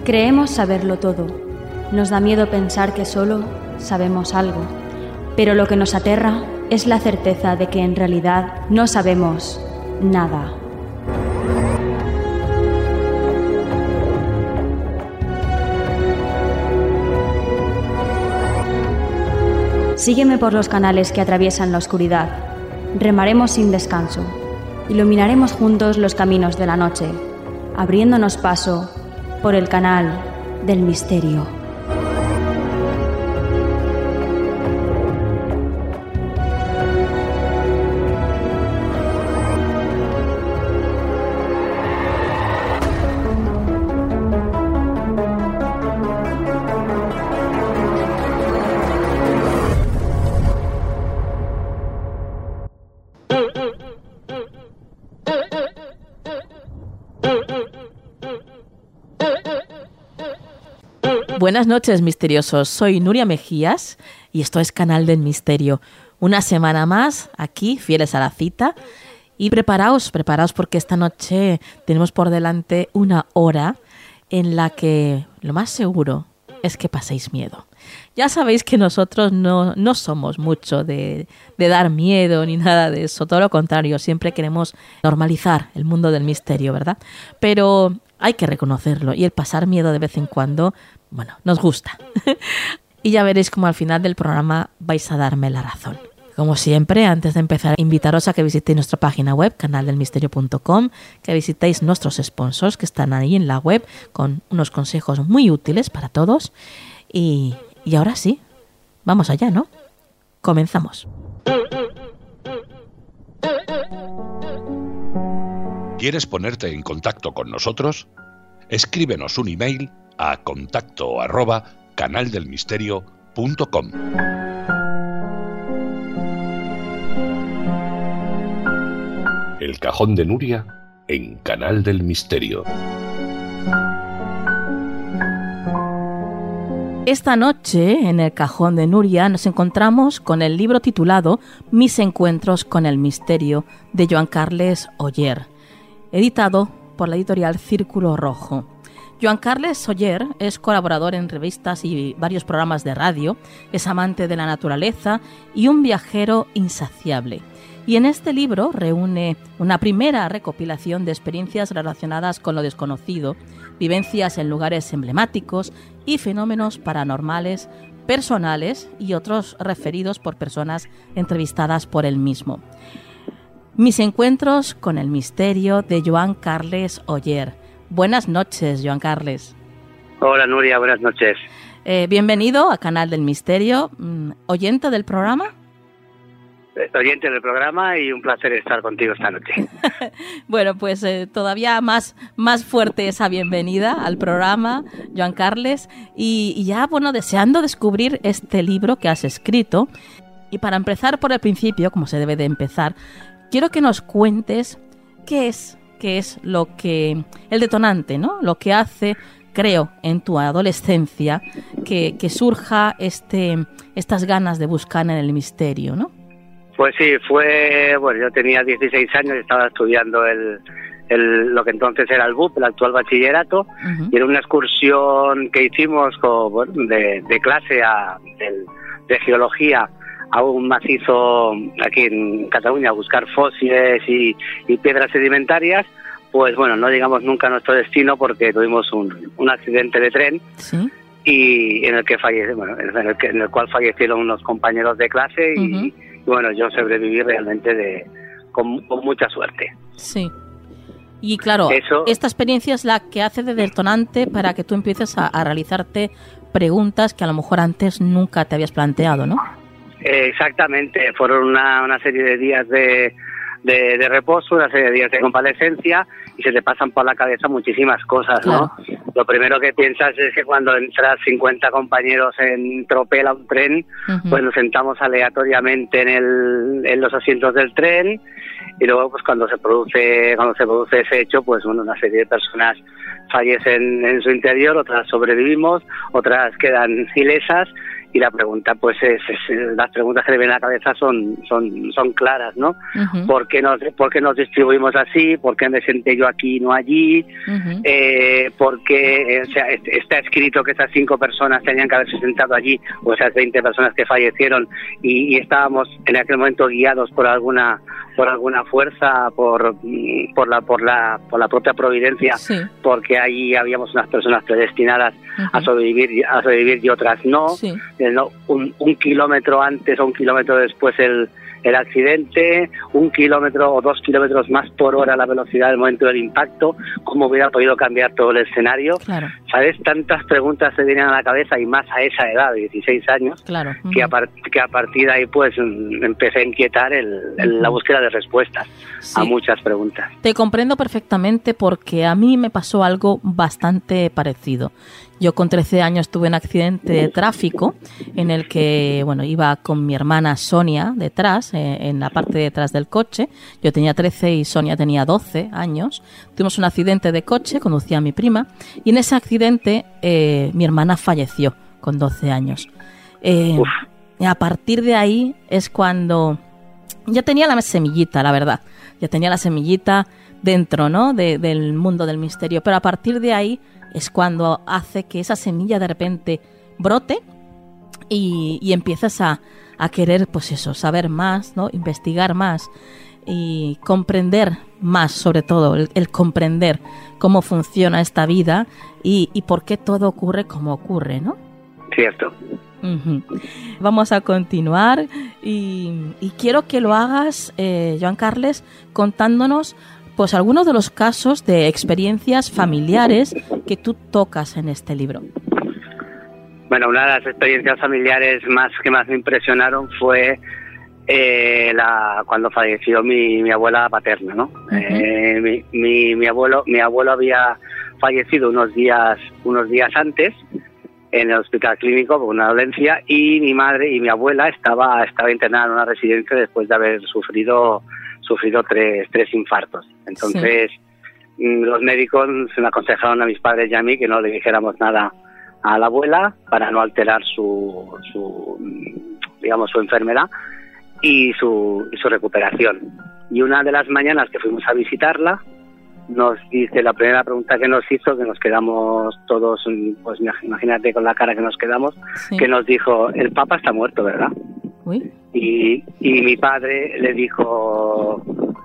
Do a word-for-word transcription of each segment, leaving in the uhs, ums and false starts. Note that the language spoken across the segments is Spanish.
Creemos saberlo todo. Nos da miedo pensar que solo sabemos algo. Pero lo que nos aterra es la certeza de que en realidad no sabemos nada. Sígueme por los canales que atraviesan la oscuridad. Remaremos sin descanso. Iluminaremos juntos los caminos de la noche, abriéndonos paso por el canal del misterio. Buenas noches, misteriosos. Soy Nuria Mejías y esto es Canal del Misterio. Una semana más aquí, fieles a la cita. Y preparaos, preparaos porque esta noche tenemos por delante una hora en la que lo más seguro es que paséis miedo. Ya sabéis que nosotros no, no somos mucho de, de dar miedo ni nada de eso. Todo lo contrario, siempre queremos normalizar el mundo del misterio, ¿verdad? Pero hay que reconocerlo y el pasar miedo de vez en cuando, bueno, nos gusta. Y ya veréis cómo al final del programa vais a darme la razón. Como siempre, antes de empezar, invitaros a que visitéis nuestra página web, canal del misterio punto com, que visitéis nuestros sponsors que están ahí en la web con unos consejos muy útiles para todos. Y, y ahora sí, vamos allá, ¿no? Comenzamos. ¿Quieres ponerte en contacto con nosotros? Escríbenos un email a contacto arroba canal del misterio punto com. El cajón de Nuria en Canal del Misterio. Esta noche, en el cajón de Nuria, nos encontramos con el libro titulado Mis encuentros con el misterio, de Joan Carles Oller, editado por la editorial Círculo Rojo. Joan Carles Oller es colaborador en revistas y varios programas de radio, es amante de la naturaleza y un viajero insaciable. Y en este libro reúne una primera recopilación de experiencias relacionadas con lo desconocido, vivencias en lugares emblemáticos y fenómenos paranormales, personales y otros referidos por personas entrevistadas por él mismo. Mis encuentros con el misterio, de Joan Carles Oller. Buenas noches, Joan Carles. Hola, Nuria, buenas noches. Eh, bienvenido a Canal del Misterio. ¿Oyente del programa? Oyente del programa y un placer estar contigo esta noche. Bueno, pues eh, todavía más, más fuerte esa bienvenida al programa, Joan Carles. Y, y ya, bueno, deseando descubrir este libro que has escrito. Y para empezar por el principio, como se debe de empezar, quiero que nos cuentes qué es, qué es lo que, el detonante, ¿no? Lo que hace, creo, en tu adolescencia, que, que surja este, estas ganas de buscar en el misterio, ¿no? Pues sí, fue, bueno, yo tenía dieciséis años y estaba estudiando el, el, lo que entonces era el B U P, el actual bachillerato, uh-huh. Y era una excursión que hicimos con, bueno, de, de clase a, de, de geología a un macizo aquí en Cataluña a buscar fósiles y, y piedras sedimentarias. Pues bueno, no llegamos nunca a nuestro destino porque tuvimos un, un accidente de tren. ¿Sí? Y en el que falle, bueno, en el, que, en el cual fallecieron unos compañeros de clase y, uh-huh. y bueno, yo sobreviví realmente de con, con mucha suerte. Sí. Y claro, Eso, esta experiencia es la que hace de detonante para que tú empieces a, a realizarte preguntas que a lo mejor antes nunca te habías planteado, ¿no? Exactamente, fueron una, una serie de días de, de, de reposo, una serie de días de convalescencia y se te pasan por la cabeza muchísimas cosas, claro. ¿No? Lo primero que piensas es que cuando entras cincuenta compañeros en tropel a un tren, uh-huh. pues nos sentamos aleatoriamente en, el, en los asientos del tren y luego pues cuando se produce cuando se produce ese hecho, pues bueno, una serie de personas fallecen en su interior, otras sobrevivimos, otras quedan ilesas y la pregunta, pues, es, es, las preguntas que le vienen a la cabeza son son son claras, ¿no? Uh-huh. ¿Por qué nos, por qué nos distribuimos así? ¿Por qué me senté yo aquí y no allí? Uh-huh. Eh, ¿Por qué, o sea, está escrito que esas cinco personas tenían que haberse sentado allí, o esas veinte personas que fallecieron, y, y estábamos en aquel momento guiados por alguna por alguna fuerza, por por la por la por la propia providencia, sí. porque allí habíamos unas personas predestinadas uh-huh. a sobrevivir a sobrevivir y otras no, sí. eh, no un, un kilómetro antes o un kilómetro después el el accidente, un kilómetro o dos kilómetros más por hora la velocidad del momento del impacto, cómo hubiera podido cambiar todo el escenario. Claro. ¿Sabes? Tantas preguntas se vienen a la cabeza, y más a esa edad de dieciséis años, claro. uh-huh. que, a par- que a partir de ahí pues empecé a inquietar el, el, la búsqueda de respuestas sí. a muchas preguntas. Te comprendo perfectamente, porque a mí me pasó algo bastante parecido. Yo con trece años tuve un accidente de tráfico en el que, bueno, iba con mi hermana Sonia detrás, eh, en la parte de detrás del coche. Yo tenía trece y Sonia tenía doce años. Tuvimos un accidente de coche, conducía a mi prima, y en ese accidente eh, mi hermana falleció con doce años. Eh, y a partir de ahí es cuando ya tenía la semillita, la verdad. Ya tenía la semillita dentro, ¿no?, de, del mundo del misterio. Pero a partir de ahí es cuando hace que esa semilla de repente brote y, y empiezas a, a querer, pues eso, saber más, ¿no?, investigar más y comprender más, sobre todo, el, el comprender cómo funciona esta vida y, y por qué todo ocurre como ocurre, ¿no? Cierto. Uh-huh. Vamos a continuar y, y quiero que lo hagas, eh, Joan Carles, contándonos pues algunos de los casos de experiencias familiares que tú tocas en este libro. Bueno, una de las experiencias familiares más que más me impresionaron fue eh, la cuando falleció mi, mi abuela paterna, ¿no? Uh-huh. Eh, mi, mi, mi abuelo mi abuelo había fallecido unos días unos días antes en el hospital clínico por una dolencia, y mi madre y mi abuela estaba estaba internada en una residencia después de haber sufrido sufrido tres tres infartos. Entonces sí. los médicos se me aconsejaron a mis padres y a mí que no le dijéramos nada a la abuela para no alterar su, su digamos su enfermedad y su, y su recuperación. Y una de las mañanas que fuimos a visitarla, nos dice, la primera pregunta que nos hizo, que nos quedamos todos, pues imagínate con la cara que nos quedamos, sí. que nos dijo: el Papa está muerto, ¿verdad? Uy. Y, y mi padre le dijo: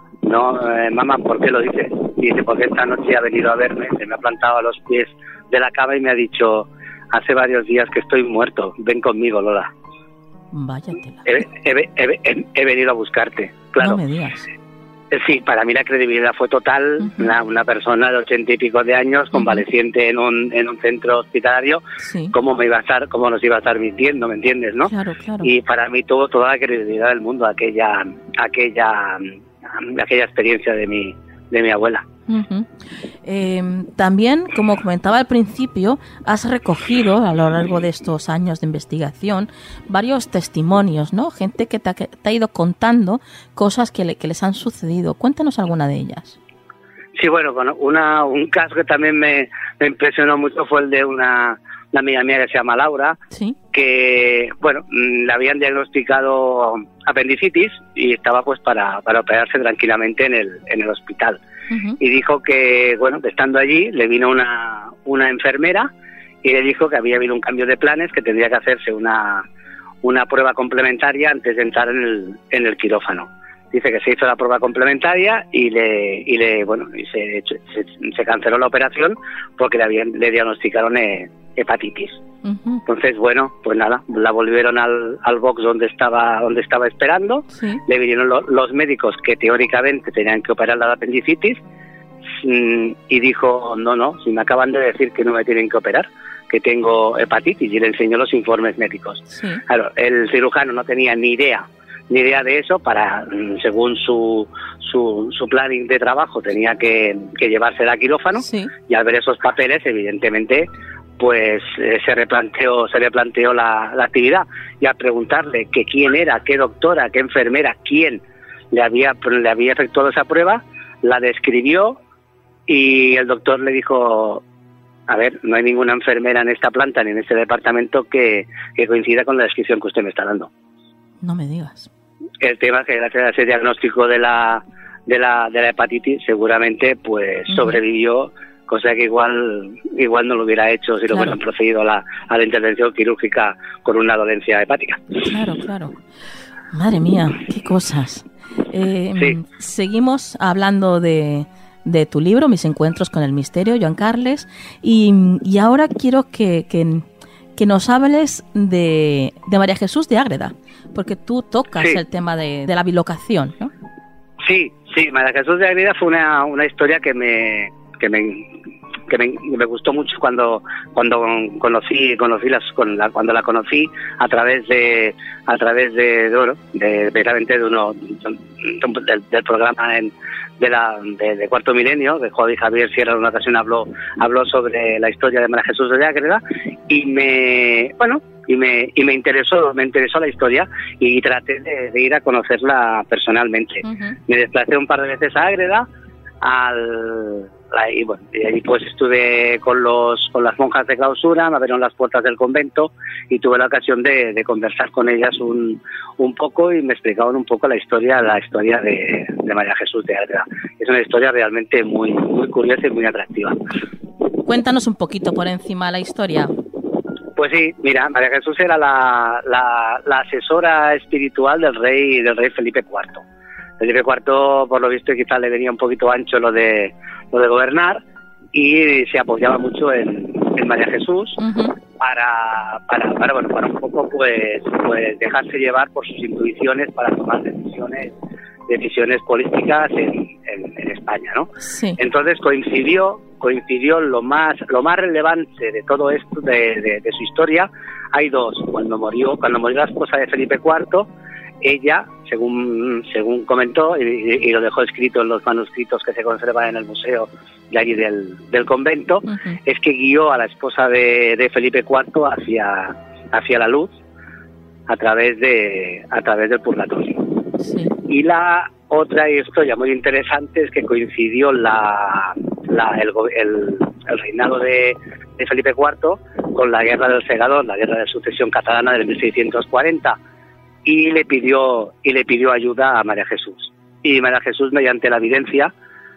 no, eh, mamá, ¿por qué lo dices? Y dice: porque esta noche ha venido a verme, se me ha plantado a los pies de la cama y me ha dicho: hace varios días que estoy muerto, ven conmigo, Lola. Váyatela. He, he, he, he, he venido a buscarte. Claro. No me digas. Sí, para mí la credibilidad fue total. Uh-huh. una, una persona de ochenta y pico de años, uh-huh. convaleciente en un en un centro hospitalario, sí. ¿cómo me iba a estar, cómo nos iba a estar mintiendo, me entiendes, no? Claro, claro. Y para mí tuvo toda la credibilidad del mundo aquella aquella aquella experiencia de mi de mi abuela. Uh-huh. Eh, también, como comentaba al principio, has recogido a lo largo de estos años de investigación varios testimonios, ¿no? Gente que te ha, que te ha ido contando cosas que, le, que les han sucedido. Cuéntanos alguna de ellas. Sí, bueno, bueno una, un caso que también me, me impresionó mucho fue el de una, una amiga mía que se llama Laura, ¿sí? que, bueno, le habían diagnosticado apendicitis y estaba pues para, para operarse tranquilamente en el, en el hospital. Uh-huh. Y dijo que, bueno, estando allí, le vino una, una enfermera y le dijo que había habido un cambio de planes, que tendría que hacerse una, una prueba complementaria antes de entrar en el, en el quirófano. Dice que se hizo la prueba complementaria y le, y le bueno, y se, se, se canceló la operación porque le, habían, le diagnosticaron eh, hepatitis. Uh-huh. Entonces, bueno, pues nada, la volvieron al, al box donde estaba donde estaba esperando, sí. le vinieron lo, los médicos que teóricamente tenían que operar la apendicitis mm, y dijo: no, no, si me acaban de decir que no me tienen que operar, que tengo hepatitis, y le enseñó los informes médicos. Sí. Claro, el cirujano no tenía ni idea ni idea de eso, para según su su, su planning de trabajo tenía que, que llevarse a quirófano, sí. y al ver esos papeles, evidentemente, pues eh, se replanteó se replanteó la, la actividad, y al preguntarle que quién era, qué doctora, qué enfermera, quién le había le había efectuado esa prueba, la describió, y el doctor le dijo: a ver, no hay ninguna enfermera en esta planta ni en este departamento que, que coincida con la descripción que usted me está dando. No me digas. El tema es que gracias a ese diagnóstico de la de la de la hepatitis seguramente pues uh-huh. sobrevivió, cosa que igual igual no lo hubiera hecho si claro. lo hubieran procedido a la, a la intervención quirúrgica con una dolencia hepática. Claro, claro. Madre mía, qué cosas. Eh, sí. Seguimos hablando de, de tu libro, Mis encuentros con el misterio, Joan Carles, y, y ahora quiero que, que, que nos hables de, de María Jesús de Ágreda, porque tú tocas sí. el tema de, de la bilocación, ¿no? Sí, sí, María Jesús de Ágreda fue una, una historia que me que me que me, me gustó mucho cuando cuando conocí conocí las con la, cuando la conocí a través de a través de de, bueno, de, de, de uno del, del programa en, de la de, de Cuarto Milenio, de Juan y Javier Sierra. En una ocasión habló habló sobre la historia de María Jesús de Ágreda y me bueno y me y me interesó me interesó la historia y traté de, de ir a conocerla personalmente. Uh-huh. Me desplacé un par de veces a Ágreda al y bueno, y allí pues estuve con los con las monjas de clausura, me abrieron las puertas del convento y tuve la ocasión de, de conversar con ellas un, un poco y me explicaban un poco la historia la historia de, de María Jesús de Ágreda. Es una historia realmente muy muy curiosa y muy atractiva. Cuéntanos un poquito por encima la historia. Pues sí, mira, María Jesús era la, la, la asesora espiritual del rey del rey Felipe cuarto. Felipe cuarto, por lo visto, quizás le venía un poquito ancho lo de lo de gobernar y se apoyaba mucho en, en María Jesús uh-huh. para, para, para, bueno, para un poco pues, pues dejarse llevar por sus intuiciones para tomar decisiones decisiones políticas en, en, en España, ¿no? Sí. Entonces coincidió coincidió lo más lo más relevante de todo esto de, de, de su historia. Hay dos. Cuando murió cuando murió la esposa de Felipe cuarto, ella, según según comentó, y, y lo dejó escrito en los manuscritos que se conservan en el museo de allí del, del convento, uh-huh. es que guió a la esposa de, de Felipe cuarto hacia hacia la luz a través de a través del purgatorio. Sí. Y la otra historia muy interesante es que coincidió la, la el, el, el reinado de, de Felipe cuarto con la guerra del Segador, la guerra de sucesión catalana del mil seiscientos cuarenta. Y le pidió y le pidió ayuda a María Jesús. Y María Jesús, mediante la evidencia,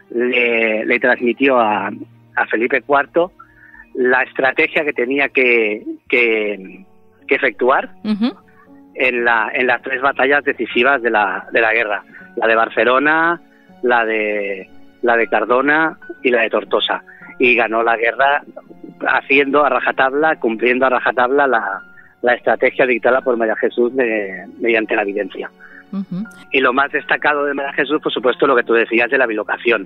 le, le transmitió a, a Felipe cuarto la estrategia que tenía que, que, que efectuar uh-huh. en, la, en las tres batallas decisivas de la, de la guerra. La de Barcelona, la de, la de Cardona y la de Tortosa. Y ganó la guerra haciendo a rajatabla, cumpliendo a rajatabla la... la estrategia dictada por María Jesús de, mediante la evidencia. Uh-huh. Y lo más destacado de María Jesús, por supuesto, lo que tú decías de la bilocación.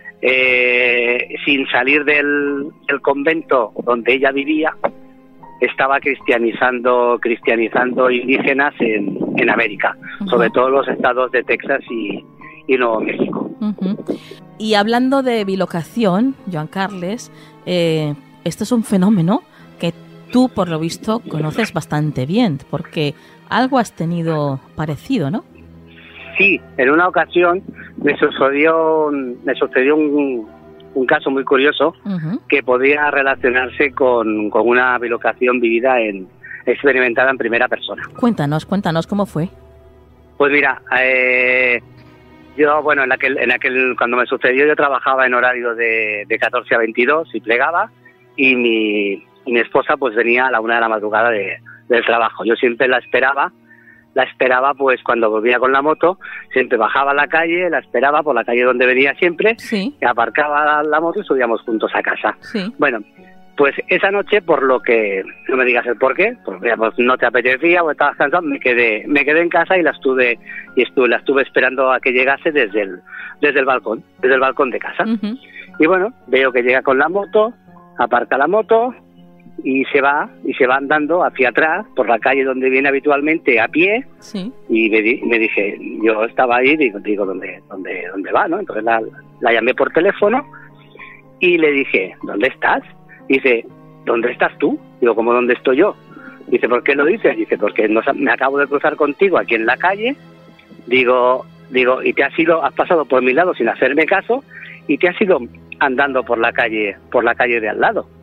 Eh, sin salir del, del convento donde ella vivía, estaba cristianizando cristianizando indígenas en, en América, uh-huh. sobre todo los estados de Texas y, y Nuevo México. Uh-huh. Y hablando de bilocación, Joan Carles, eh, este es un fenómeno que tú, por lo visto, conoces bastante bien, porque algo has tenido parecido, ¿no? Sí, en una ocasión me sucedió, me sucedió un, un caso muy curioso uh-huh. que podía relacionarse con, con una bilocación vivida, en experimentada en primera persona. Cuéntanos, cuéntanos, ¿cómo fue? Pues mira, eh, yo, bueno, en aquel, en aquel, cuando me sucedió, yo trabajaba en horario de, de catorce a veintidós y plegaba, y mi... y mi esposa pues venía a la una de la madrugada de, del trabajo. Yo siempre la esperaba, la esperaba pues cuando volvía con la moto, siempre bajaba a la calle, la esperaba por la calle donde venía siempre, sí. y aparcaba la, la moto y subíamos juntos a casa. Sí. Bueno, pues esa noche, por lo que, no me digas el por qué, porque pues, no te apetecía o estabas cansado, me quedé, me quedé en casa y la estuve, y estuve, la estuve esperando a que llegase desde el, desde el balcón, desde el balcón de casa. Uh-huh. Y bueno, veo que llega con la moto, aparca la moto, y se va y se va andando hacia atrás por la calle donde viene habitualmente a pie. Sí. Y me, di, me dije, yo estaba ahí, digo, digo ¿dónde, dónde, dónde va? ¿No? Entonces la, la llamé por teléfono y le dije, ¿dónde estás? Dice, ¿dónde estás tú? Digo, ¿cómo dónde estoy yo? Dice, ¿por qué lo dices? Dice, porque nos, me acabo de cruzar contigo aquí en la calle. Digo, digo, y te has ido, has pasado por mi lado sin hacerme caso y te has ido andando por la calle, por la calle de al lado.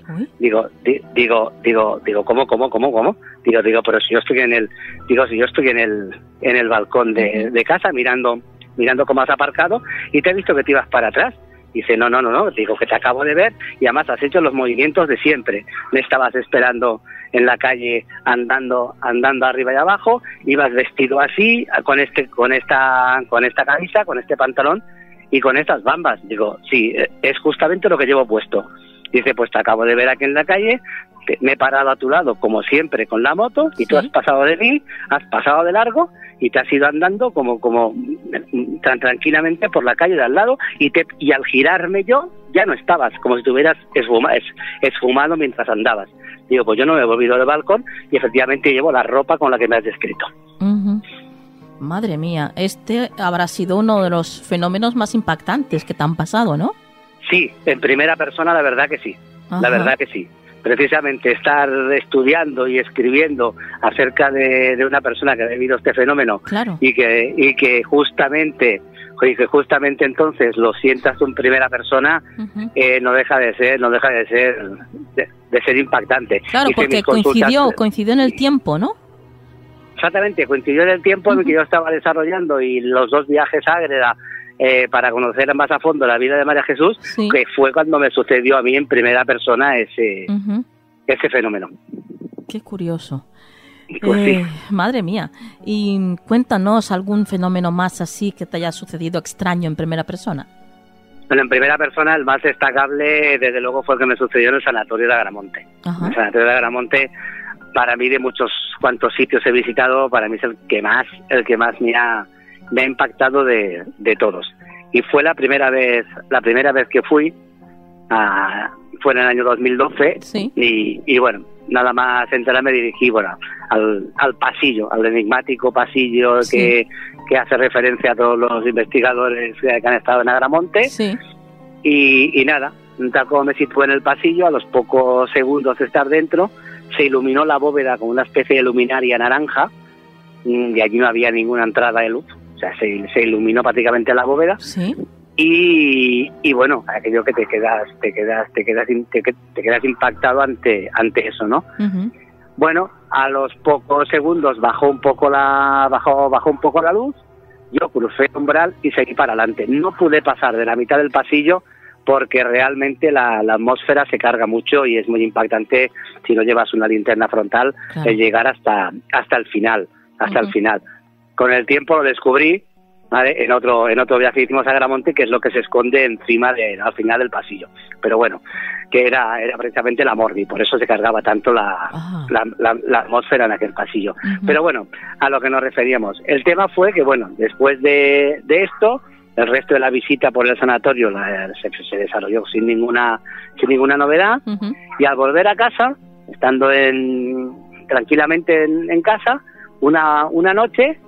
¿Uy? Digo, di, digo, digo, digo, ¿cómo, cómo, cómo, cómo? Digo, digo, pero si yo estoy en el, digo, si yo estoy en el, en el balcón de, uh-huh. de casa mirando, mirando cómo has aparcado y te he visto que te ibas para atrás. Dice, no, no, no, no, digo que te acabo de ver y además has hecho los movimientos de siempre. Me estabas esperando en la calle andando, andando arriba y abajo, ibas vestido así, con este, con esta, con esta camisa, con este pantalón y con estas bambas. Digo, sí, es justamente lo que llevo puesto. Dice, pues te acabo de ver aquí en la calle, me he parado a tu lado, como siempre, con la moto, y tú has pasado de mí, has pasado de largo, y te has ido andando como como tan tranquilamente por la calle de al lado, y te y al girarme yo, ya no estabas, como si estuvieras esfuma, es, esfumado mientras andabas. Digo, pues yo no me he volvido del balcón, y efectivamente llevo la ropa con la que me has descrito. Uh-huh. Madre mía, este habrá sido uno de los fenómenos más impactantes que te han pasado, ¿no? Sí, en primera persona la verdad que sí, Ajá. la verdad que sí. Precisamente estar estudiando y escribiendo acerca de, de una persona que ha vivido este fenómeno claro. y que y que justamente y que justamente entonces lo sientas en primera persona, uh-huh. eh, no deja de ser no deja de ser de, de ser impactante. Claro, porque coincidió coincidió en el tiempo, ¿no? Exactamente, coincidió en el tiempo uh-huh. en que yo estaba desarrollando y los dos viajes a Ágreda Eh, para conocer más a fondo la vida de María Jesús, sí. que fue cuando me sucedió a mí en primera persona ese uh-huh. ese fenómeno. Qué curioso. Pues eh, sí. Madre mía. Y cuéntanos algún fenómeno más así que te haya sucedido extraño en primera persona. Bueno, en primera persona el más destacable, desde luego, fue el que me sucedió en el Sanatorio de Agramonte. Uh-huh. El Sanatorio de Agramonte, para mí, de muchos cuantos sitios he visitado, para mí es el que más, el que más me ha me ha impactado de, de todos. Y fue la primera vez la primera vez que fui, a, fue en el año dos mil doce, sí. y, y bueno, nada más entrar me dirigí bueno, al, al pasillo, al enigmático pasillo sí. que, que hace referencia a todos los investigadores que han estado en Agramonte, sí. y, y nada, tal como me situé en el pasillo, a los pocos segundos de estar dentro, se iluminó la bóveda con una especie de luminaria naranja, y allí no había ninguna entrada de luz. O sea, se, se iluminó prácticamente la bóveda. Sí. Y, y bueno, aquello que te quedas, te quedas, te quedas, te, te quedas impactado ante, ante eso, ¿no? Uh-huh. Bueno, a los pocos segundos bajó un poco la, bajó, bajó un poco la luz. Yo crucé el umbral y seguí para adelante. No pude pasar de la mitad del pasillo porque realmente la, la atmósfera se carga mucho y es muy impactante si no llevas una linterna frontal, claro. el llegar hasta, hasta el final, hasta uh-huh. el final. Con el tiempo lo descubrí, ¿vale? En otro en otro viaje que hicimos a Agramonte, que es lo que se esconde encima de, al final del pasillo. Pero bueno, que era era precisamente la Mordi, por eso se cargaba tanto la, uh-huh. la, la, la atmósfera en aquel pasillo. Uh-huh. Pero bueno, a lo que nos referíamos. El tema fue que, bueno, después de, de esto, el resto de la visita por el sanatorio la, se, se desarrolló sin ninguna sin ninguna novedad. Uh-huh. Y al volver a casa, estando en tranquilamente en, en casa, una una noche,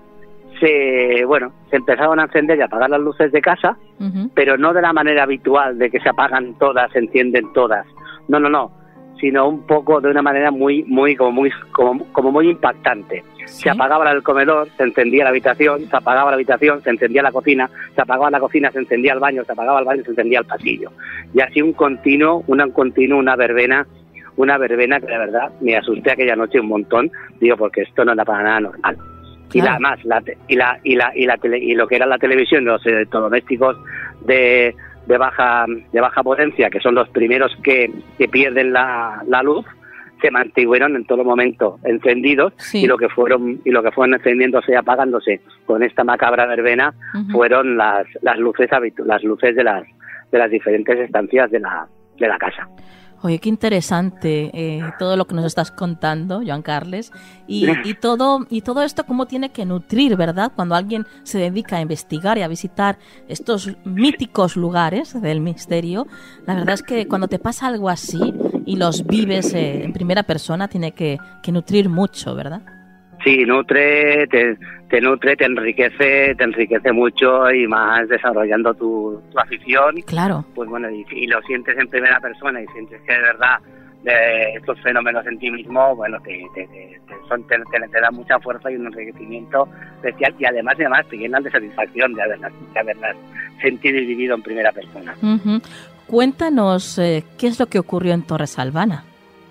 se bueno se empezaron a encender y apagar las luces de casa, uh-huh. pero no de la manera habitual de que se apagan todas, se encienden todas, no no no sino un poco de una manera muy muy como muy como, como muy impactante. ¿Sí? Se apagaba el comedor, se encendía la habitación, se apagaba la habitación, se encendía la cocina, se apagaba la cocina, se encendía el baño, se apagaba el baño, se encendía el pasillo, y así un continuo una un continuo una verbena una verbena que de verdad me asusté aquella noche un montón, digo, porque esto no era para nada normal. Y la más la y la y la y la tele, y lo que era la televisión, los electrodomésticos de de baja de baja potencia, que son los primeros que, que pierden la, la luz, se mantuvieron en todo momento encendidos, sí. y lo que fueron y lo que fueron encendiéndose y apagándose con esta macabra verbena, uh-huh. fueron las las luces habitu- las luces de las de las diferentes estancias de la de la casa. Oye, qué interesante eh, todo lo que nos estás contando, Joan Carles, y, y todo y todo esto cómo tiene que nutrir, ¿verdad? Cuando alguien se dedica a investigar y a visitar estos míticos lugares del misterio, la verdad es que cuando te pasa algo así y los vives eh, en primera persona, tiene que, que nutrir mucho, ¿verdad? Sí, nutre, te, te nutre, te enriquece, te enriquece mucho, y más desarrollando tu, tu afición. Claro. Pues bueno, y, y lo sientes en primera persona y sientes que de verdad de estos fenómenos en ti mismo, bueno, te, te, te, te, son, te, te, te da mucha fuerza y un enriquecimiento especial, y además, además te llenan de satisfacción de haberlas, de haberlas sentido y vivido en primera persona. Uh-huh. cuéntanos eh, qué es lo que ocurrió en Torres Albana.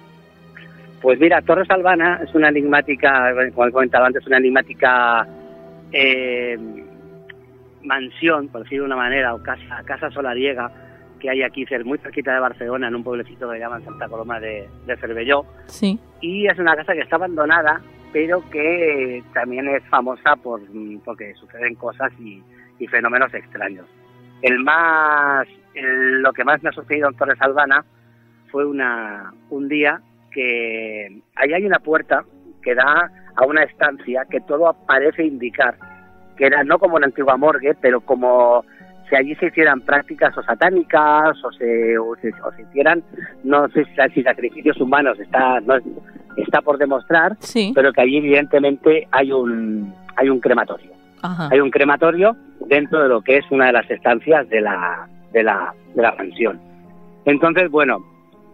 Pues mira, Torres Albana es una enigmática, como he comentado antes, una enigmática eh, mansión, por decirlo de una manera, o casa, casa solariega, que hay aquí muy cerquita de Barcelona, en un pueblecito que llaman Santa Coloma de, de Cervelló. Sí. Y es una casa que está abandonada, pero que también es famosa por porque suceden cosas y, y fenómenos extraños. El más, el, lo que más me ha sucedido en Torres Albana fue una un día que ahí hay una puerta que da a una estancia que todo parece indicar que era no como una antigua morgue, pero como si allí se hicieran prácticas o satánicas o se, o se, o se hicieran, no sé si sacrificios humanos, está no está por demostrar, sí. Pero que allí evidentemente hay un hay un crematorio. Ajá. Hay un crematorio dentro de lo que es una de las estancias de la de la de la mansión. Entonces, bueno,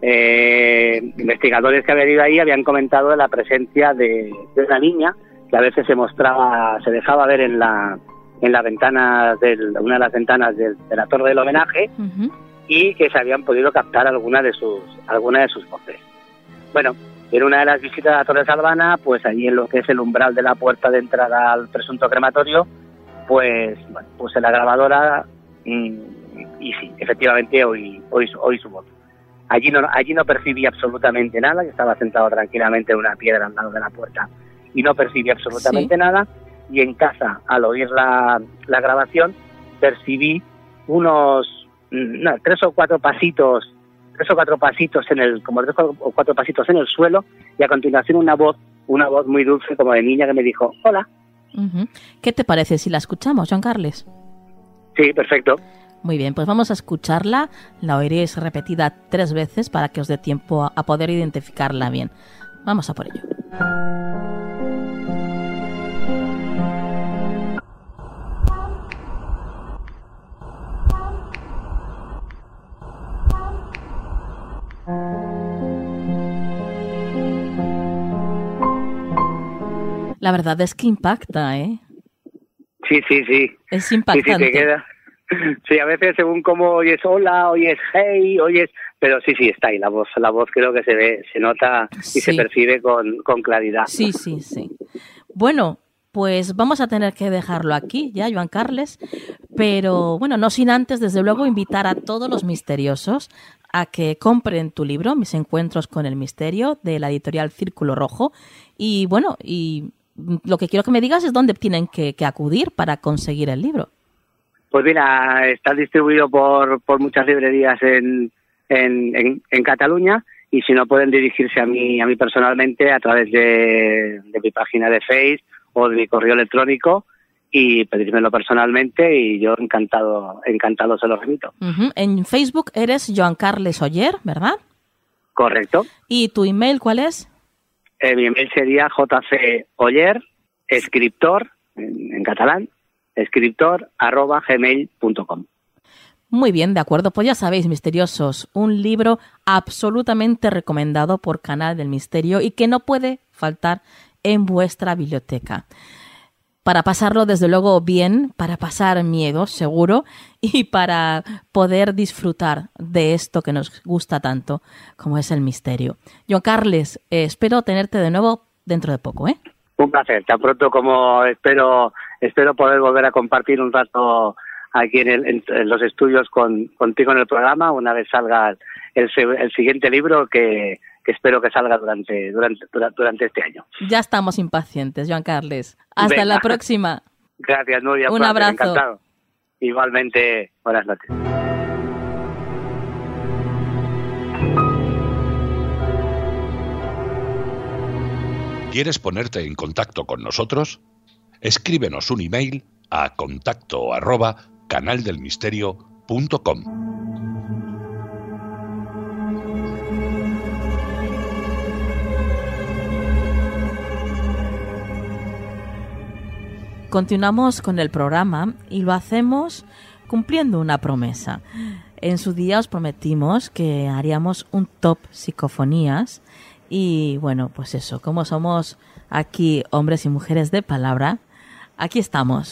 eh, investigadores que habían ido ahí habían comentado de la presencia de, de una niña que a veces se mostraba, se dejaba ver en la en la ventana de una de las ventanas de, de la torre del homenaje, uh-huh. Y que se habían podido captar alguna de sus alguna de sus voces. Bueno, en una de las visitas a la Torres Albana, pues allí en lo que es el umbral de la puerta de entrada al presunto crematorio, pues bueno, puse la grabadora y, y sí, efectivamente oí, oí, oí su voz. Allí no, allí no percibí absolutamente nada, yo estaba sentado tranquilamente en una piedra al lado de la puerta y no percibí absolutamente sí. nada, y en casa, al oír la, la grabación, percibí unos no, tres o cuatro pasitos, tres o cuatro pasitos en el, como tres o cuatro pasitos en el suelo, y a continuación una voz, una voz muy dulce como de niña que me dijo, hola. Uh-huh. ¿Qué te parece si la escuchamos, Joan Carles? Sí, perfecto. Muy bien, pues vamos a escucharla, la oiréis repetida tres veces para que os dé tiempo a, a poder identificarla bien. Vamos a por ello. La verdad es que impacta, ¿eh? Sí, sí, sí. Es impactante. Sí, sí, te queda. Sí, a veces según cómo oyes hola, oyes hey, oyes... Pero sí, sí, está ahí la voz. La voz creo que se ve, se nota y sí. se percibe con, con claridad. Sí, sí, sí. Bueno, pues vamos a tener que dejarlo aquí ya, Joan Carles. Pero bueno, no sin antes, desde luego, invitar a todos los misteriosos a que compren tu libro, Mis encuentros con el misterio, de la editorial Círculo Rojo. Y bueno, y lo que quiero que me digas es dónde tienen que, que acudir para conseguir el libro. Pues mira, está distribuido por, por muchas librerías en, en, en, en Cataluña, y si no pueden dirigirse a mí, a mí personalmente a través de, de mi página de Facebook o de mi correo electrónico y pedírmelo personalmente, y yo encantado encantado se lo remito. Uh-huh. En Facebook eres Joan Carles Oller, ¿verdad? Correcto. ¿Y tu email cuál es? Eh, mi email sería jcoller, escriptor, en, en catalán, escriptor arroba gmail punto com. Muy bien, de acuerdo. Pues ya sabéis, misteriosos, un libro absolutamente recomendado por Canal del Misterio y que no puede faltar en vuestra biblioteca. Para pasarlo, desde luego, bien, para pasar miedo, seguro, y para poder disfrutar de esto que nos gusta tanto, como es el misterio. Joan Carles, eh, espero tenerte de nuevo dentro de poco, ¿eh? Un placer, tan pronto como espero espero poder volver a compartir un rato aquí en, el, en, en los estudios con, contigo en el programa, una vez salga el, el siguiente libro que, que espero que salga durante, durante, durante este año. Ya estamos impacientes, Joan Carles. Hasta Venga. La próxima. Gracias, Nuria. Un abrazo. Encantado. Igualmente, buenas noches. ¿Quieres ponerte en contacto con nosotros? Escríbenos un email a contacto arroba canaldelmisterio punto com. Continuamos con el programa y lo hacemos cumpliendo una promesa. En su día os prometimos que haríamos un top psicofonías y bueno, pues eso, como somos aquí hombres y mujeres de palabra, aquí estamos.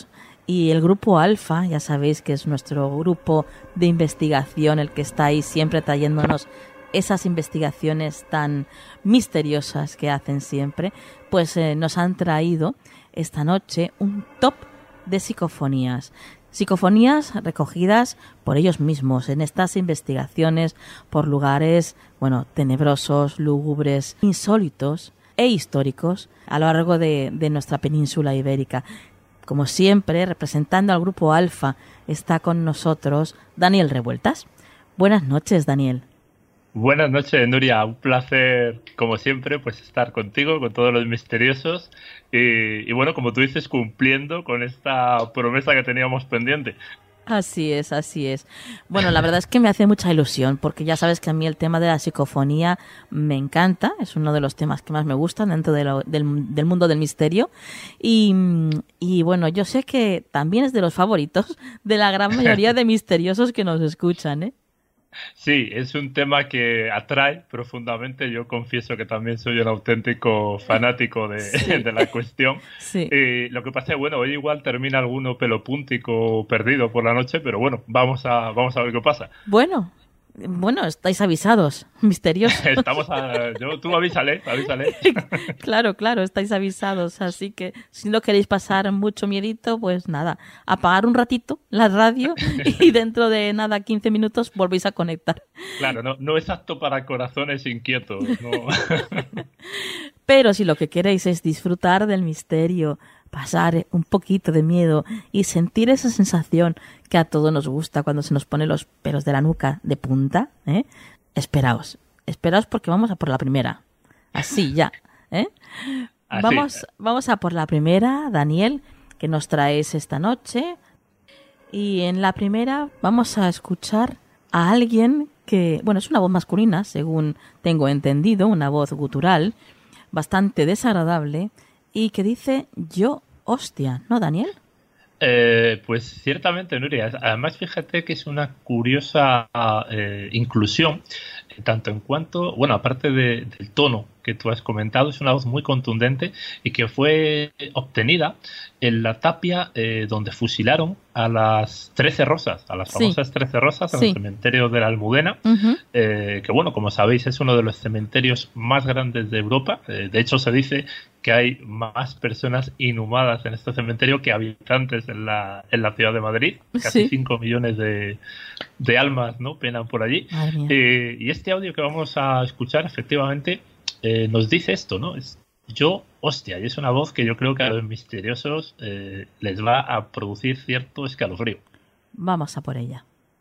Y el grupo Alfa, ya sabéis que es nuestro grupo de investigación, el que está ahí siempre trayéndonos esas investigaciones tan misteriosas que hacen siempre, pues eh, nos han traído esta noche un top de psicofonías. Psicofonías recogidas por ellos mismos en estas investigaciones por lugares, bueno, tenebrosos, lúgubres, insólitos e históricos a lo largo de, de nuestra península ibérica. Como siempre, representando al grupo Alfa, está con nosotros Daniel Revueltas. Buenas noches, Daniel. Buenas noches, Nuria. Un placer, como siempre, pues estar contigo, con todos los misteriosos. Y, y bueno, como tú dices, cumpliendo con esta promesa que teníamos pendiente. Así es, así es. Bueno, la verdad es que me hace mucha ilusión, porque ya sabes que a mí el tema de la psicofonía me encanta, es uno de los temas que más me gustan dentro de lo, del, del mundo del misterio. Y, y bueno, yo sé que también es de los favoritos de la gran mayoría de misteriosos que nos escuchan, ¿eh? Sí, es un tema que atrae profundamente. Yo confieso que también soy un auténtico fanático de, sí. de la cuestión. Sí. Y lo que pasa es, bueno, hoy igual termina alguno pelopúntico perdido por la noche, pero bueno, vamos a, vamos a ver qué pasa. Bueno, bueno, estáis avisados, misteriosos. Estamos a, yo, tú avísale, avísale. Claro, claro, estáis avisados, así que si no queréis pasar mucho miedito, pues nada, apagar un ratito la radio y dentro de nada, quince minutos, volvéis a conectar. Claro, no, no es apto para corazones inquietos, no. Pero si lo que queréis es disfrutar del misterio, pasar un poquito de miedo y sentir esa sensación que a todos nos gusta cuando se nos ponen los pelos de la nuca de punta, ¿eh? Esperaos, esperaos porque vamos a por la primera. Así ya, ¿eh? Así. Vamos, vamos a por la primera, Daniel, que nos traes esta noche. Y en la primera vamos a escuchar a alguien que, bueno, es una voz masculina, según tengo entendido, una voz gutural, bastante desagradable, y que dice yo, hostia, ¿no, Daniel? Eh, pues ciertamente, Nuria. Además, fíjate que es una curiosa eh, inclusión, tanto en cuanto, bueno, aparte de, del tono que tú has comentado, es una voz muy contundente y que fue obtenida en la tapia eh, donde fusilaron a las Trece Rosas, a las famosas sí. Trece Rosas, en sí. el cementerio de la Almudena, uh-huh. eh, que bueno, como sabéis, es uno de los cementerios más grandes de Europa. Eh, de hecho, se dice que hay más personas inhumadas en este cementerio que habitantes en la, en la ciudad de Madrid. Casi cinco sí. millones de, de almas, ¿no?, penan por allí. Eh, y este audio que vamos a escuchar, efectivamente, eh, nos dice esto, ¿no? Es yo, hostia, y es una voz que yo creo que a los misteriosos eh, les va a producir cierto escalofrío. Vamos a por ella.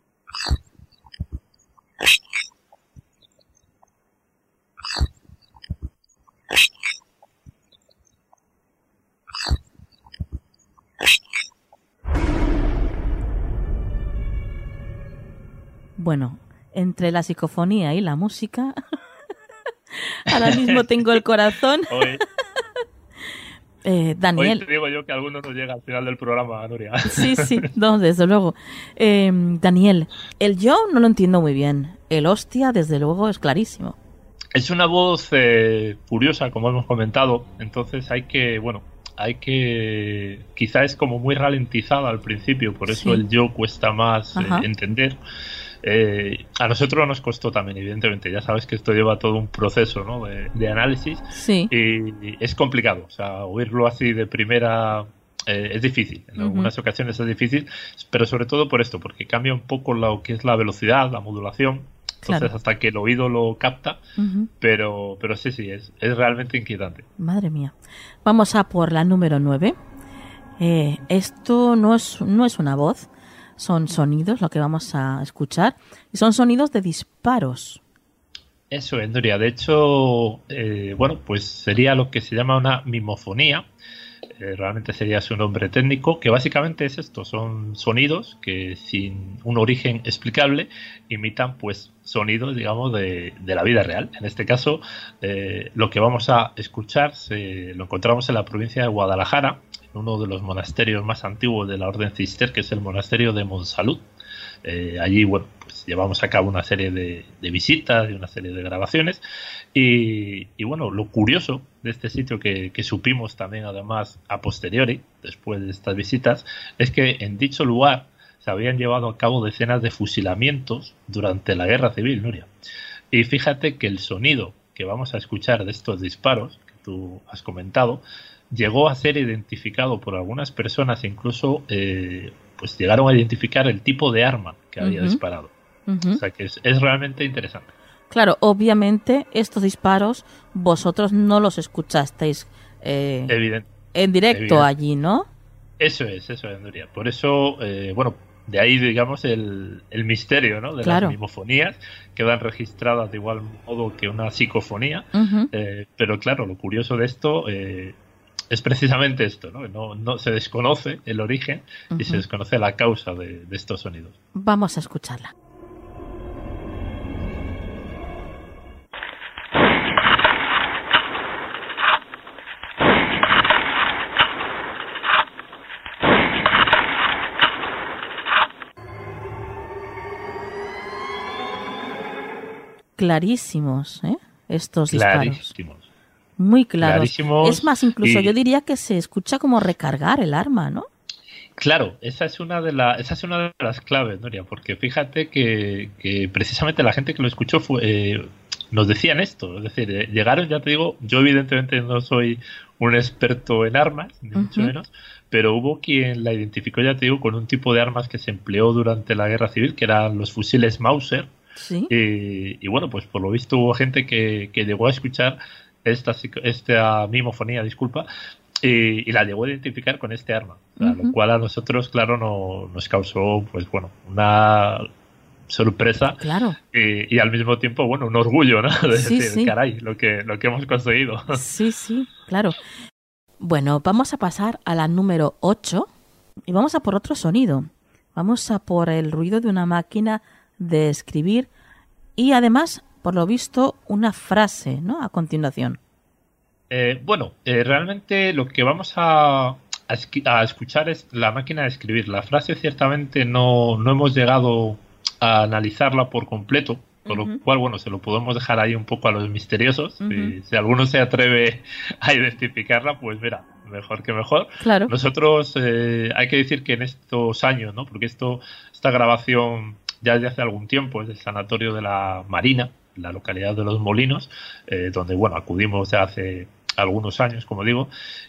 Bueno, entre la psicofonía y la música, ahora mismo tengo el corazón. Hoy, eh, Daniel. Hoy te digo yo que alguno nos llega al final del programa, Nuria. Sí, sí, no, desde luego. Eh, Daniel, el yo no lo entiendo muy bien. El hostia, desde luego, es clarísimo. Es una voz eh, curiosa, como hemos comentado. Entonces hay que, bueno, hay que... Quizá es como muy ralentizada al principio, por eso sí. el yo cuesta más eh, entender. Eh, a nosotros nos costó también, evidentemente. Ya sabes que esto lleva todo un proceso, ¿no?, de, de análisis. Sí. Y, y es complicado. O sea, oírlo así de primera eh, es difícil. En uh-huh. algunas ocasiones es difícil, pero sobre todo por esto, porque cambia un poco lo que es la velocidad, la modulación. Entonces, claro. hasta que el oído lo capta. Uh-huh. Pero, pero sí, sí, es, es realmente inquietante. Madre mía. Vamos a por la número nueve. Eh, esto no es, no es una voz. Son sonidos lo que vamos a escuchar y son sonidos de disparos. Eso es, Nuria. De hecho, eh, bueno, pues sería lo que se llama una mimofonía. Eh, realmente sería su nombre técnico, que básicamente es esto. Son sonidos que sin un origen explicable imitan pues sonidos, digamos, de, de la vida real. En este caso, eh, lo que vamos a escuchar se, lo encontramos en la provincia de Guadalajara, uno de los monasterios más antiguos de la Orden Cister, que es el monasterio de Monsalud. Eh, allí, bueno, pues llevamos a cabo una serie de, de visitas y una serie de grabaciones. Y, y bueno, lo curioso de este sitio que, que supimos también además a posteriori, después de estas visitas, es que en dicho lugar se habían llevado a cabo decenas de fusilamientos durante la Guerra Civil, Nuria. Y fíjate que el sonido que vamos a escuchar de estos disparos, que tú has comentado, llegó a ser identificado por algunas personas, incluso eh, pues llegaron a identificar el tipo de arma que había uh-huh. disparado. Uh-huh. O sea que es, es realmente interesante. Claro, obviamente estos disparos vosotros no los escuchasteis eh, Evidente. en directo Evidente. allí, ¿no? Eso es, eso es, Nuria. Por eso, eh, bueno, de ahí, digamos, el, el misterio, ¿no? De claro. las mimofonías, quedan registradas de igual modo que una psicofonía. Uh-huh. Eh, pero claro, lo curioso de esto eh, es precisamente esto, ¿no? No, no se desconoce el origen uh-huh. y se desconoce la causa de, de estos sonidos. Vamos a escucharla. Clarísimos, ¿eh? Estos Clarísimos. disparos. Muy claros. Clarísimos. Es más, incluso y... yo diría que se escucha como recargar el arma, ¿no? Claro, esa es una de la, esa es una de las claves, Nuria, porque fíjate que, que precisamente la gente que lo escuchó fue, eh, nos decían esto, es decir, eh, llegaron, ya te digo, yo evidentemente no soy un experto en armas, ni uh-huh. mucho menos, pero hubo quien la identificó, ya te digo, con un tipo de armas que se empleó durante la Guerra Civil, que eran los fusiles Mauser. ¿Sí? Y, y bueno, pues por lo visto hubo gente que, que llegó a escuchar esta, esta mimofonía, disculpa, y, y la llegó a identificar con este arma, uh-huh. lo cual a nosotros, claro, no, nos causó, pues bueno, una sorpresa claro. y, y al mismo tiempo, bueno, un orgullo, ¿no? De sí, decir, sí. caray, lo que, lo que hemos conseguido. Sí, sí, claro. Bueno, vamos a pasar a la número ocho y vamos a por otro sonido. Vamos a por el ruido de una máquina de escribir y además, por lo visto, una frase, ¿no? A continuación. Eh, bueno, eh, realmente lo que vamos a, a, a escuchar es la máquina de escribir. La frase ciertamente no, no hemos llegado a analizarla por completo, por uh-huh. lo cual, bueno, se lo podemos dejar ahí un poco a los misteriosos. Uh-huh. Y si alguno se atreve a identificarla, pues verá, mejor que mejor. Claro. Nosotros, eh, hay que decir que en estos años, ¿no? Porque esto, esta grabación ya desde hace algún tiempo es del Sanatorio de la Marina, la localidad de Los Molinos, eh, donde, bueno, acudimos ya hace algunos años, como digo,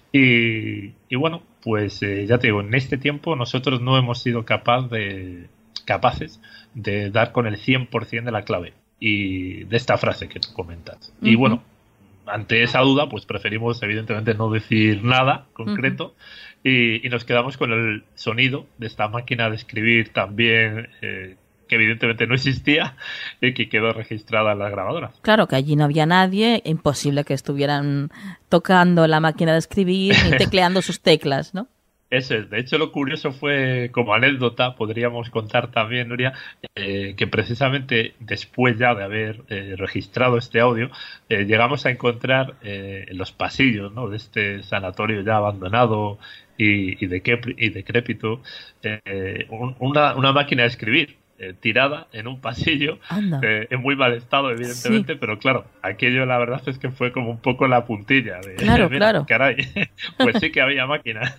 y, y bueno, pues eh, ya te digo, en este tiempo nosotros no hemos sido capaz de, capaces de dar con el cien por ciento de la clave y de esta frase que tú comentas. Uh-huh. Y bueno, ante esa duda, pues preferimos evidentemente no decir nada concreto uh-huh. y, y nos quedamos con el sonido de esta máquina de escribir también eh, que evidentemente no existía y que quedó registrada en las grabadoras. Claro, que allí no había nadie, imposible que estuvieran tocando la máquina de escribir ni tecleando sus teclas, ¿no? Eso es. De hecho, lo curioso fue, como anécdota, podríamos contar también, Nuria, eh, que precisamente después ya de haber eh, registrado este audio, eh, llegamos a encontrar eh, en los pasillos, ¿no?, de este sanatorio ya abandonado y, y, de y decrépito, eh, un, una, una máquina de escribir. Eh, tirada en un pasillo eh, en muy mal estado, evidentemente, sí. Pero claro, aquello la verdad es que fue como un poco la puntilla de, claro, mira, claro. Caray, pues sí que había máquina.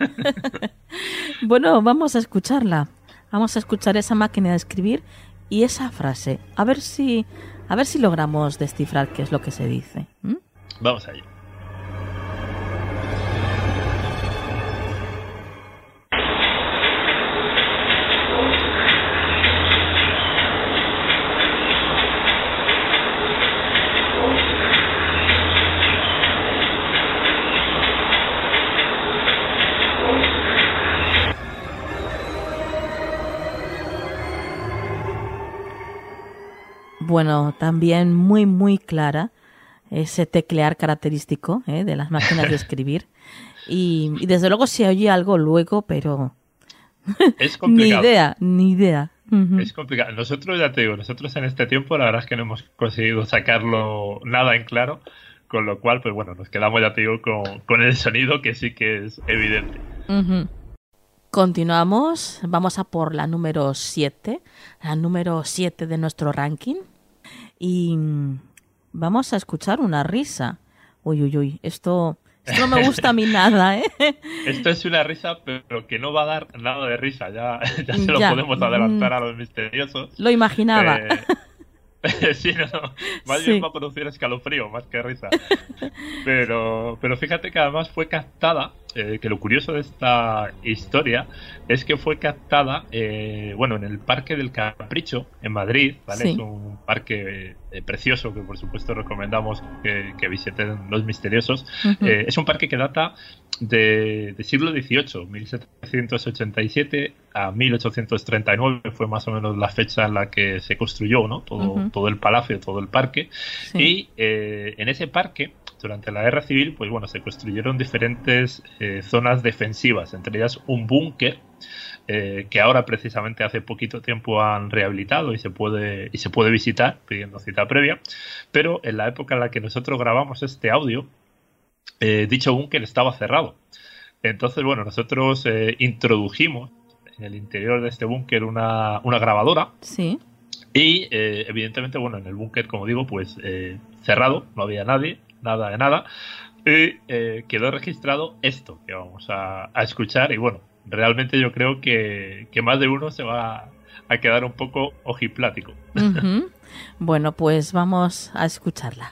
Bueno, vamos a escucharla, vamos a escuchar esa máquina de escribir y esa frase, a ver si a ver si logramos descifrar qué es lo que se dice. ¿Mm? Vamos allá. Bueno, también muy, muy clara ese teclear característico ¿eh? de las máquinas de escribir. Y, y desde luego se oye algo luego, pero es complicado. Ni idea, ni idea. Uh-huh. Es complicado. Nosotros, ya te digo, nosotros en este tiempo la verdad es que no hemos conseguido sacarlo nada en claro, con lo cual, pues bueno, nos quedamos, ya te digo, con, con el sonido que sí que es evidente. Uh-huh. Continuamos, vamos a por la número siete, la número siete de nuestro ranking. Y vamos a escuchar una risa, Uy, uy, uy, esto, esto no me gusta a mí nada, ¿eh? Esto es una risa, pero que no va a dar nada de risa, ya, ya se lo Ya. podemos adelantar a los misteriosos. Lo imaginaba. Eh, sí, no, no, más Sí. bien va a producir escalofrío, más que risa. Pero, pero fíjate que además fue captada, eh, que lo curioso de esta historia es que fue captada, eh, bueno, en el Parque del Capricho, en Madrid, ¿vale? Sí. Es un parque eh, precioso que por supuesto recomendamos que, que visiten los misteriosos. Ujú. Eh, es un parque que data de, de siglo dieciocho, mil setecientos ochenta y siete a mil ochocientos treinta y nueve fue más o menos la fecha en la que se construyó, ¿no? Todo, Ujú. todo el palacio, todo el parque. Sí. Y eh, en ese parque, durante la guerra civil, pues bueno, se construyeron diferentes eh, zonas defensivas, entre ellas un búnker eh, que ahora precisamente hace poquito tiempo han rehabilitado y se puede y se puede visitar pidiendo cita previa. Pero en la época en la que nosotros grabamos este audio, eh, dicho búnker estaba cerrado. Entonces, bueno, nosotros eh, introdujimos en el interior de este búnker una, una grabadora. Sí. Y eh, evidentemente, bueno, en el búnker, como digo, pues eh, cerrado, no había nadie, nada de nada. Y eh, quedó registrado esto que vamos a, a escuchar. Y bueno, realmente yo creo que, que más de uno se va a quedar un poco ojiplático. Ujú. Bueno, pues vamos a escucharla.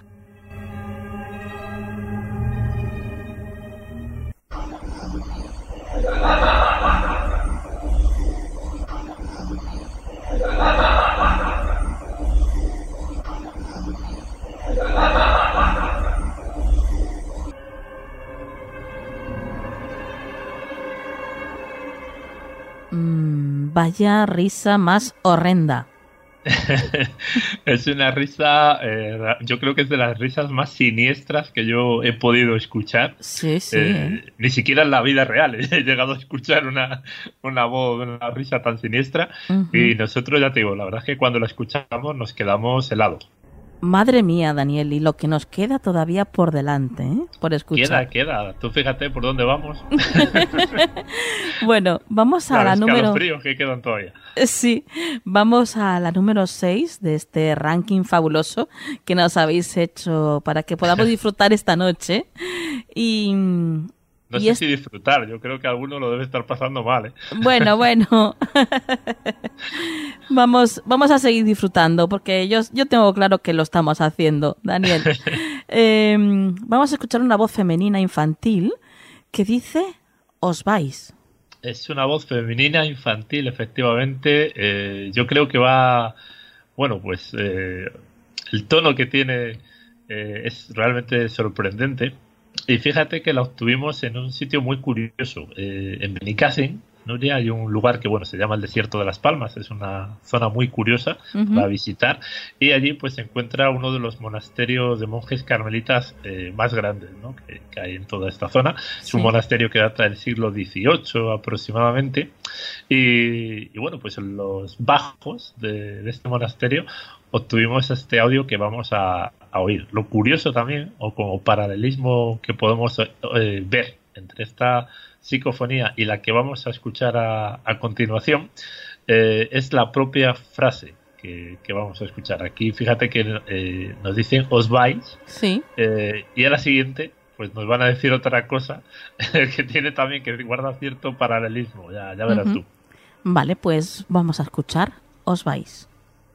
Mm, vaya risa más horrenda. Es una risa, eh, yo creo que es de las risas más siniestras que yo he podido escuchar. Sí, sí. Eh, ni siquiera en la vida real he llegado a escuchar una, una voz, una risa tan siniestra. Ujú. Y nosotros, ya te digo, la verdad es que cuando la escuchamos nos quedamos helados. Madre mía, Daniel, y lo que nos queda todavía por delante, ¿eh? Por escuchar. Queda, queda. Tú fíjate por dónde vamos. Bueno, vamos a Claro, la número... escalofríos que quedan todavía. Sí, vamos a la número seis de este ranking fabuloso que nos habéis hecho para que podamos disfrutar esta noche. Y, No y sé es- si disfrutar, yo creo que alguno lo debe estar pasando mal, ¿eh? Bueno, bueno. Vamos, vamos a seguir disfrutando porque yo, yo tengo claro que lo estamos haciendo, Daniel. Eh, vamos a escuchar una voz femenina infantil que dice, os vais. Es una voz femenina infantil, efectivamente. Eh, yo creo que va, bueno, pues eh, el tono que tiene eh, es realmente sorprendente. Y fíjate que la obtuvimos en un sitio muy curioso, eh, en Benicàssim, Nuria, hay un lugar que bueno se llama el Desierto de las Palmas, es una zona muy curiosa Ujú. para visitar, y allí pues se encuentra uno de los monasterios de monjes carmelitas eh, más grandes, ¿no? que, que hay en toda esta zona. Es un Sí. monasterio que data del siglo dieciocho aproximadamente, y, y bueno, pues en los bajos de, de este monasterio obtuvimos este audio que vamos a, a oír. Lo curioso también, o como paralelismo que podemos eh, ver entre esta psicofonía y la que vamos a escuchar a, a continuación, eh, es la propia frase que, que vamos a escuchar. Aquí fíjate que eh, nos dicen os vais, Sí. eh, y a la siguiente pues nos van a decir otra cosa que tiene también, que guarda cierto paralelismo, ya, ya verás Ujú. tú. Vale, pues vamos a escuchar, os vais.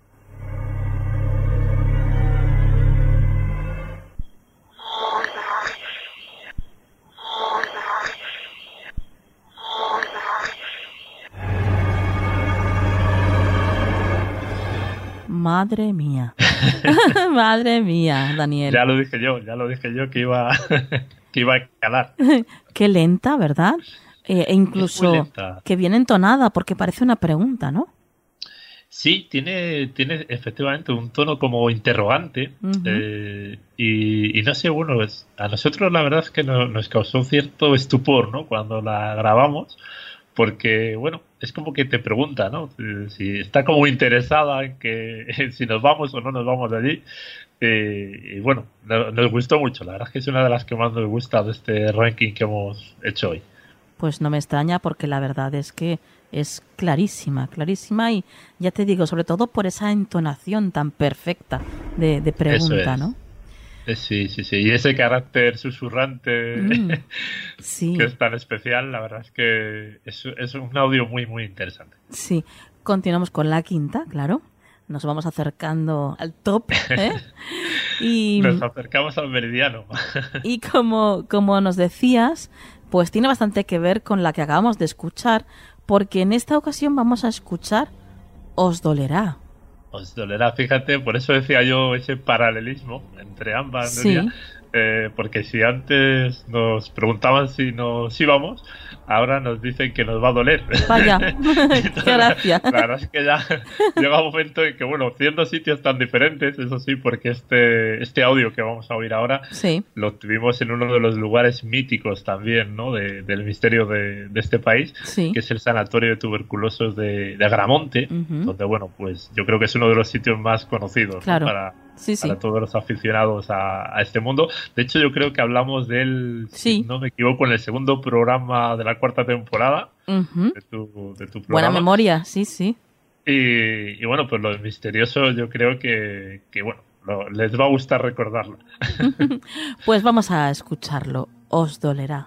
Madre mía. Madre mía, Daniel. Ya lo dije yo, ya lo dije yo que iba, que iba a calar. Qué lenta, ¿verdad? Eh, e Es muy incluso lenta. que bien entonada, porque parece una pregunta, ¿no? Sí, tiene, tiene efectivamente un tono como interrogante. Ujú. eh, y, y no sé, bueno, es- a nosotros la verdad es que no- nos causó cierto estupor, ¿no? Cuando la grabamos, porque, bueno, es como que te pregunta, ¿no? Si si está como interesada en que en si nos vamos o no nos vamos de allí. Eh, y bueno, no- nos gustó mucho. La verdad es que es una de las que más nos gusta de este ranking que hemos hecho hoy. Pues no me extraña porque la verdad es que es clarísima, clarísima y ya te digo, sobre todo por esa entonación tan perfecta de, de pregunta, es. ¿no? Sí, sí, sí. Y ese carácter susurrante mm, sí. que es tan especial, la verdad es que es, es un audio muy, muy interesante. Sí. Continuamos con la quinta, claro. Nos vamos acercando al top, ¿eh? Y, nos acercamos al meridiano. Y como, como nos decías, pues tiene bastante que ver con la que acabamos de escuchar, porque en esta ocasión vamos a escuchar Os dolerá. Os dolerá, fíjate, por eso decía yo ese paralelismo entre ambas, sí. Nuria, eh, porque si antes nos preguntaban si nos íbamos, ahora nos dicen que nos va a doler. Vaya, qué gracia. La verdad es que ya llega un momento en que, bueno, siendo sitios tan diferentes, eso sí, porque este, este audio que vamos a oír ahora sí. lo tuvimos en uno de los lugares míticos también, ¿no? De, del misterio de, de este país, sí. que es el Sanatorio de Tuberculosos de, de Agramonte, uh-huh. donde, bueno, pues yo creo que es uno de los sitios más conocidos, claro. ¿no? para, sí, sí. para todos los aficionados a, a este mundo. De hecho, yo creo que hablamos de él, sí. si no me equivoco, en el segundo programa de la cuarta temporada uh-huh. de, tu, de tu programa. Buena memoria, sí, sí. Y, y bueno, pues lo misterioso yo creo que, que bueno, lo, les va a gustar recordarlo. Pues vamos a escucharlo. Os dolerá.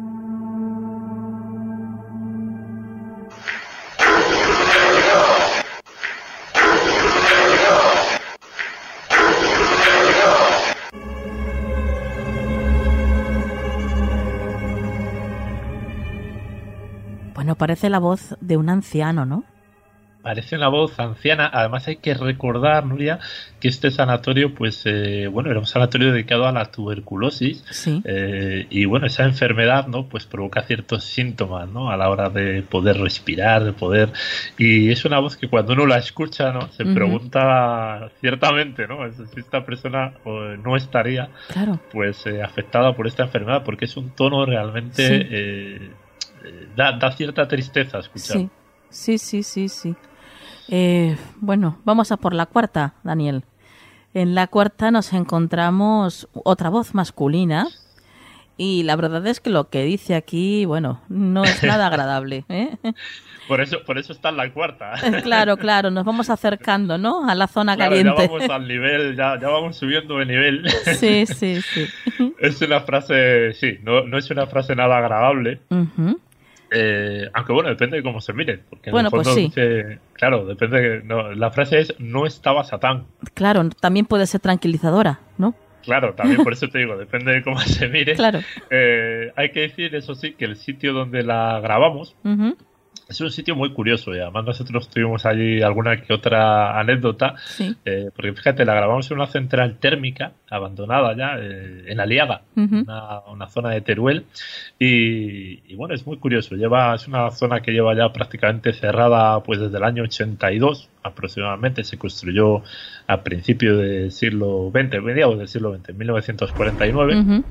Bueno, parece la voz de un anciano, ¿no? Parece una voz anciana. Además hay que recordar, Nuria, que este sanatorio, pues, eh, bueno, era un sanatorio dedicado a la tuberculosis. Sí. Eh, y bueno, esa enfermedad, ¿no? Pues provoca ciertos síntomas, ¿no? A la hora de poder respirar, de poder... Y es una voz que cuando uno la escucha, ¿no? Se uh-huh. pregunta ciertamente, ¿no? Si esta persona eh, no estaría, claro. pues, eh, afectada por esta enfermedad, porque es un tono realmente... Sí. Eh, Da, da cierta tristeza escuchar. Sí, sí, sí, sí, sí. Eh, bueno, vamos a por la cuarta, Daniel. En la cuarta nos encontramos otra voz masculina y la verdad es que lo que dice aquí, bueno, no es nada agradable, ¿eh? Por eso, por eso está en la cuarta. Claro, claro, nos vamos acercando, ¿no? A la zona claro, caliente. Ya vamos al nivel, ya, ya vamos subiendo de nivel. Sí, sí, sí. Es una frase, sí, no, no es una frase nada agradable. Uh-huh. Eh, aunque bueno, depende de cómo se mire. Porque en bueno, el fondo pues sí. Dice, claro, depende. De, no, la frase es: no estaba Satán. Claro, también puede ser tranquilizadora, ¿no? Claro, también por eso te digo, depende de cómo se mire. Claro. Eh, hay que decir, eso sí, que el sitio donde la grabamos uh-huh. es un sitio muy curioso. Y además nosotros tuvimos allí alguna que otra anécdota. Sí. Eh, porque fíjate, la grabamos en una central térmica abandonada ya, eh, en Aliaga, uh-huh. una, una zona de Teruel. Y, y bueno, es muy curioso. Lleva, es una zona que lleva ya prácticamente cerrada pues desde el año ochenta y dos aproximadamente. Se construyó a principios del siglo veinte, mediados del siglo veinte, en mil novecientos cuarenta y nueve. Uh-huh.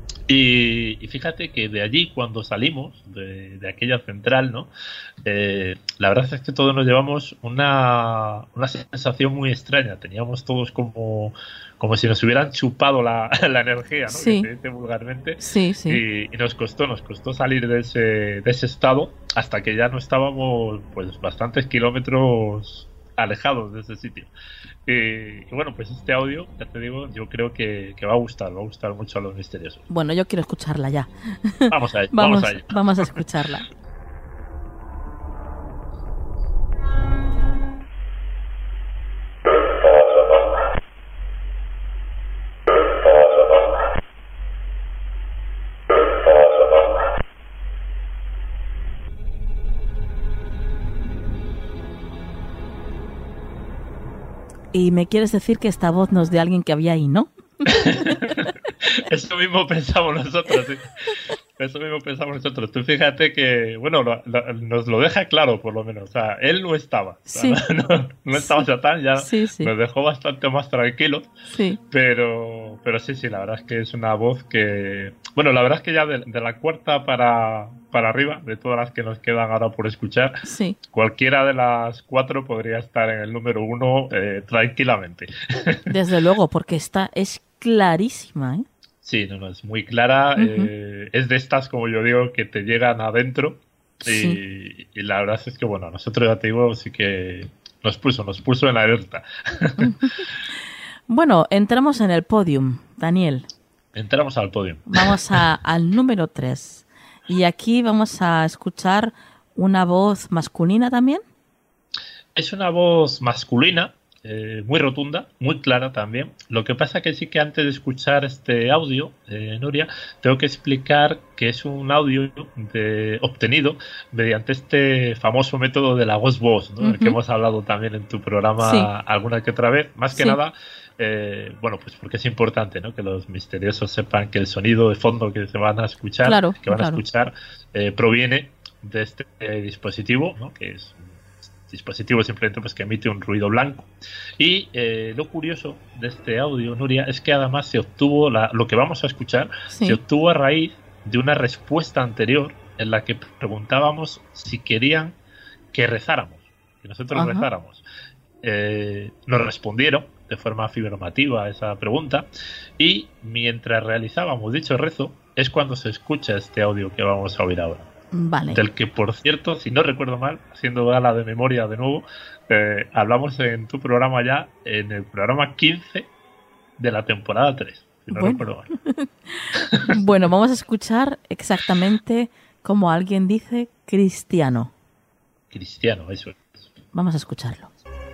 Y, y fíjate que de allí, cuando salimos de, de aquella central, ¿no? Eh, la verdad es que todos nos llevamos una, una sensación muy extraña. Teníamos todos como, como si nos hubieran chupado la, la energía, ¿no? Sí. Que se dice vulgarmente. Sí, sí. Y, y nos costó, nos costó salir de ese, de ese estado hasta que ya no estábamos, pues, bastantes kilómetros alejados de ese sitio. Y, y bueno, pues este audio, ya te digo, yo creo que, que va a gustar, va a gustar mucho a los misteriosos. Bueno, yo quiero escucharla ya. Vamos a ello, vamos, vamos a ello. Vamos a escucharla. Y me quieres decir que esta voz no es de alguien que había ahí, ¿no? Eso mismo pensamos nosotros, sí. Eso mismo pensamos nosotros. Tú fíjate que, bueno, lo, lo, nos lo deja claro, por lo menos. O sea, él no estaba. O sea, sí. no, no estaba Satán, ya sí, sí. nos dejó bastante más tranquilos. Sí. Pero, pero sí, sí, la verdad es que es una voz que... Bueno, la verdad es que ya de, de la cuarta para, para arriba, de todas las que nos quedan ahora por escuchar, sí. cualquiera de las cuatro podría estar en el número uno eh, tranquilamente. Desde luego, porque esta es clarísima, ¿eh? Sí, no, no, es muy clara. Uh-huh. eh, es de estas, como yo digo, que te llegan adentro. Y, sí. y la verdad es que, bueno, a nosotros, ya te digo, sí que nos puso, nos puso en alerta. Bueno, entramos en el podium, Daniel. Entramos al podium. Vamos a, al número tres. Y aquí vamos a escuchar una voz masculina también. Es una voz masculina, eh, muy rotunda, muy clara también. Lo que pasa que sí que antes de escuchar este audio, eh, Nuria, tengo que explicar que es un audio de, obtenido mediante este famoso método de la voz voz, ¿no? Uh-huh. El que hemos hablado también en tu programa sí. alguna que otra vez. Más que sí. nada, eh, bueno, pues porque es importante, ¿no? Que los misteriosos sepan que el sonido de fondo que se van a escuchar, claro, que van claro. a escuchar, eh, proviene de este eh, dispositivo, ¿no? Que es dispositivo simplemente pues que emite un ruido blanco. Y eh, lo curioso de este audio, Nuria, es que además se obtuvo la, lo que vamos a escuchar sí. se obtuvo a raíz de una respuesta anterior en la que preguntábamos si querían que rezáramos, que nosotros Ajá. rezáramos. Eh, nos respondieron de forma afirmativa a esa pregunta, y mientras realizábamos dicho rezo es cuando se escucha este audio que vamos a oír ahora. Vale. Del que, por cierto, si no recuerdo mal, haciendo gala de memoria de nuevo, eh, hablamos en tu programa ya, en el programa quince de la temporada tres, si no bueno. recuerdo mal. Bueno, vamos a escuchar exactamente como alguien dice cristiano. Cristiano, eso es. Vamos a escucharlo.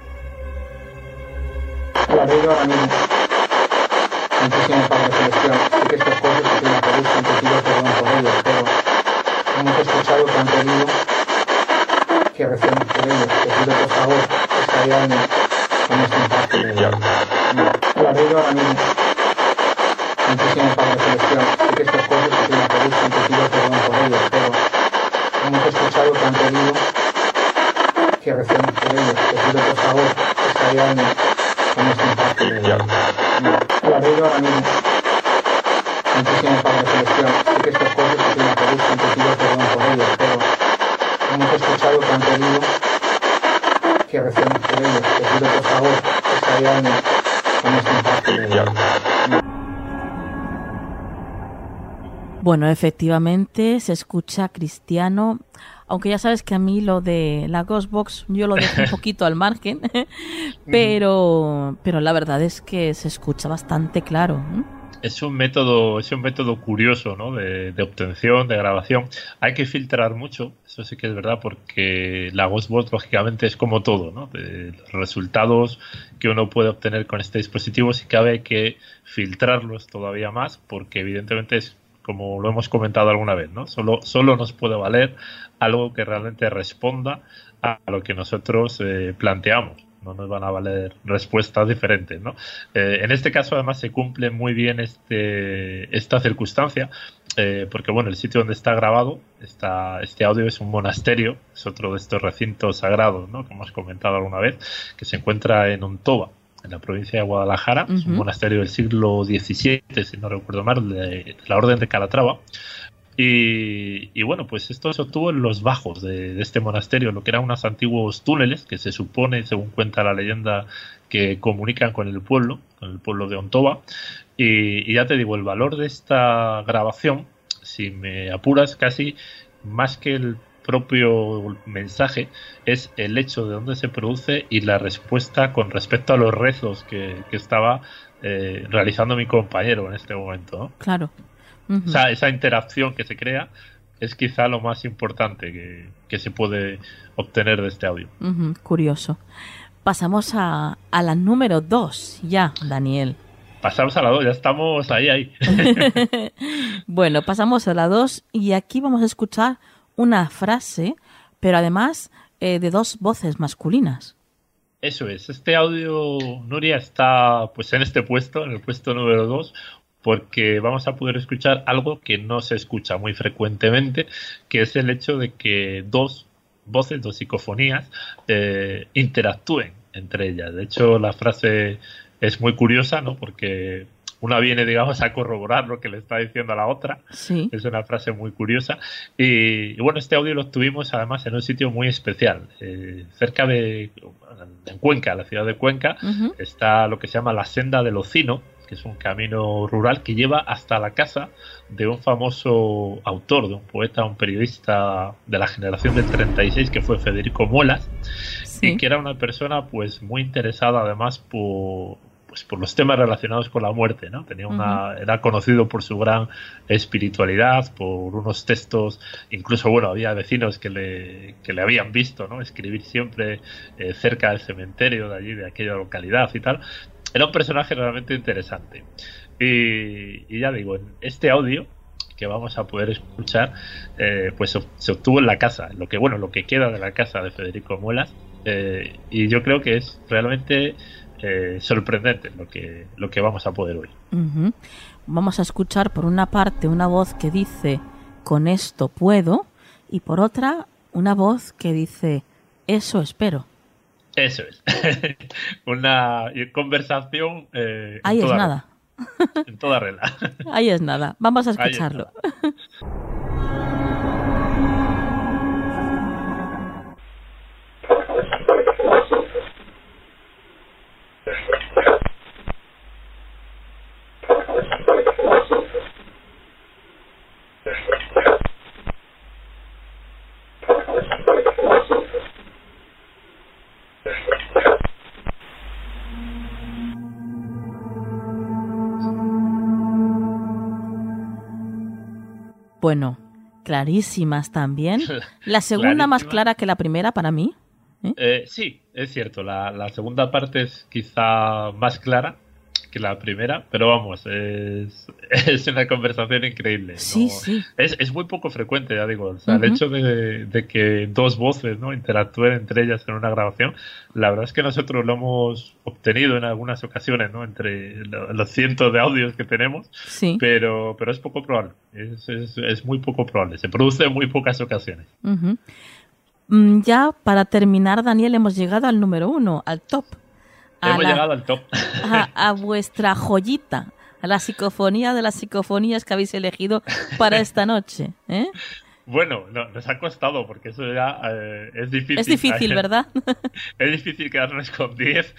La Rey Ramírez, Santísimo Padre Celestial, sé que estos cosas que te la pedís, te pido perdón por ellos, pero hemos escuchado que han pedido que recemos por ellos. Te pido por favor que esta llame con este impacto de Dios. La Rey Ramírez, Santísimo Padre Celestial, sé que estos cosas que te la pedís, te pido perdón por ellos, pero hemos escuchado que han pedido que recemos por ellos. Te pido por favor que esta llame con este impacto de Dios. La Rey Ramírez, Santísimo Padre Celestial, sé que estas cosas que te la pedís, te pido perdón por ellos, pero hemos escuchado que han pedido que recemos por ellos. Te pido por favor que esta llame con este impacto de Dios. Bueno, efectivamente se escucha cristiano, aunque ya sabes que a mí lo de la Ghostbox yo lo dejo un poquito al margen, pero, pero la verdad es que se escucha bastante claro. Es un método, es un método curioso, ¿no? de, de obtención, de grabación. Hay que filtrar mucho, eso sí que es verdad, porque la Ghostbox lógicamente es como todo, ¿no? De los resultados que uno puede obtener con este dispositivo, sí que hay que filtrarlos todavía más, porque evidentemente es como lo hemos comentado alguna vez, ¿no? Solo, solo nos puede valer algo que realmente responda a lo que nosotros eh, planteamos. No nos van a valer respuestas diferentes, ¿no? Eh, en este caso, además, se cumple muy bien este, esta circunstancia, eh, porque, bueno, el sitio donde está grabado, está, este audio es un monasterio, es otro de estos recintos sagrados, ¿no? Que hemos comentado alguna vez, que se encuentra en Ontoba, en la provincia de Guadalajara. Uh-huh. Es un monasterio del siglo diecisiete, si no recuerdo mal, de, de la Orden de Calatrava. Y, y bueno, pues esto se obtuvo en los bajos de, de este monasterio, lo que eran unos antiguos túneles que se supone, según cuenta la leyenda, que comunican con el pueblo, con el pueblo de Ontoba. Y, y ya te digo, el valor de esta grabación, si me apuras, casi más que el propio mensaje, es el hecho de dónde se produce y la respuesta con respecto a los rezos que, que estaba eh, realizando mi compañero en este momento, ¿no? Claro. Uh-huh. O sea, esa interacción que se crea es quizá lo más importante que, que se puede obtener de este audio. Uh-huh. Curioso. Pasamos a, a la número dos ya, Daniel. Pasamos a la dos, ya estamos ahí, ahí. Bueno, pasamos a la dos y aquí vamos a escuchar una frase, pero además eh, de dos voces masculinas. Eso es. Este audio, Nuria, está pues en este puesto, en el puesto número dos, porque vamos a poder escuchar algo que no se escucha muy frecuentemente, que es el hecho de que dos voces, dos psicofonías, eh, interactúen entre ellas. De hecho, la frase es muy curiosa, ¿no? Porque una viene, digamos, a corroborar lo que le está diciendo a la otra. Sí. Es una frase muy curiosa. Y, y bueno, este audio lo tuvimos además en un sitio muy especial. Eh, cerca de, en Cuenca, la ciudad de Cuenca, uh-huh. está lo que se llama la Senda del Ocino, que es un camino rural que lleva hasta la casa de un famoso autor, de un poeta, un periodista de la generación del treinta y seis, que fue Federico Muelas, sí. y que era una persona pues muy interesada además por, pues por los temas relacionados con la muerte, ¿no? Tenía una, uh-huh. Era conocido por su gran espiritualidad, por unos textos, incluso, bueno, había vecinos que le, que le habían visto, ¿no? Escribir siempre eh, cerca del cementerio de allí, de aquella localidad y tal. Era un personaje realmente interesante. Y, y ya digo, en este audio que vamos a poder escuchar, eh, pues se obtuvo en la casa, lo que bueno, lo que queda de la casa de Federico Muelas, eh, y yo creo que es realmente eh, sorprendente lo que lo que vamos a poder oír. Uh-huh. Vamos a escuchar por una parte una voz que dice con esto puedo, y por otra una voz que dice eso espero. Eso es. Una conversación eh, ahí es nada. En toda regla. Ahí es nada. Vamos a escucharlo. Bueno, clarísimas también. La segunda Clarísima. Más clara que la primera para mí. ¿Eh? Eh, sí, es cierto. La, la segunda parte es quizá más clara que la primera, pero vamos, es, es una conversación increíble. Sí, ¿no? sí. Es, es muy poco frecuente, ya digo. O sea, uh-huh. El hecho de, de que dos voces, ¿no?, interactúen entre ellas en una grabación, la verdad es que nosotros lo hemos obtenido en algunas ocasiones, ¿no?, entre los cientos de audios que tenemos, sí. pero, pero es poco probable. Es, es, es muy poco probable. Se produce en muy pocas ocasiones. Uh-huh. Mm, ya para terminar, Daniel, hemos llegado al número uno, al top. Hemos la, llegado al top. A, a vuestra joyita, a la psicofonía de las psicofonías que habéis elegido para esta noche. ¿eh? Bueno, no, nos ha costado porque eso ya eh, es difícil. Es difícil, ¿verdad? Es difícil quedarnos con diez,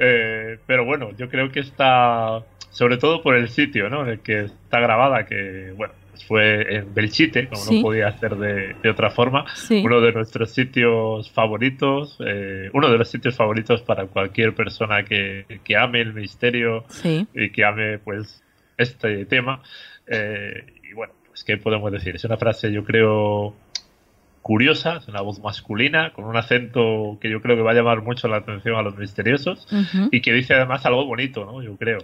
eh, pero bueno, yo creo que está, sobre todo por el sitio, ¿no?, en el que está grabada, que bueno, fue en Belchite, como sí. no podía ser de, de otra forma, sí. uno de nuestros sitios favoritos, eh, uno de los sitios favoritos para cualquier persona que, que ame el misterio sí. y que ame pues este tema. Eh, y bueno, pues ¿qué podemos decir? Es una frase, yo creo, curiosa, es una voz masculina, con un acento que yo creo que va a llamar mucho la atención a los misteriosos, uh-huh. y que dice además algo bonito, ¿no?, yo creo.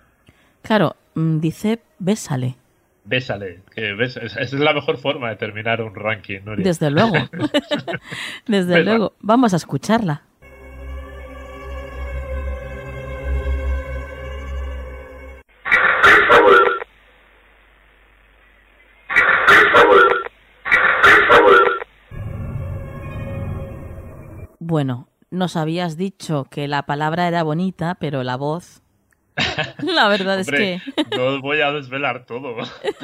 Claro, dice bésale. Bésale, que ves, esa es la mejor forma de terminar un ranking, Nuria. Desde luego. Desde Besa. luego. Vamos a escucharla. Bueno, nos habías dicho que la palabra era bonita, pero la voz... La verdad Hombre, es que... no os voy a desvelar todo.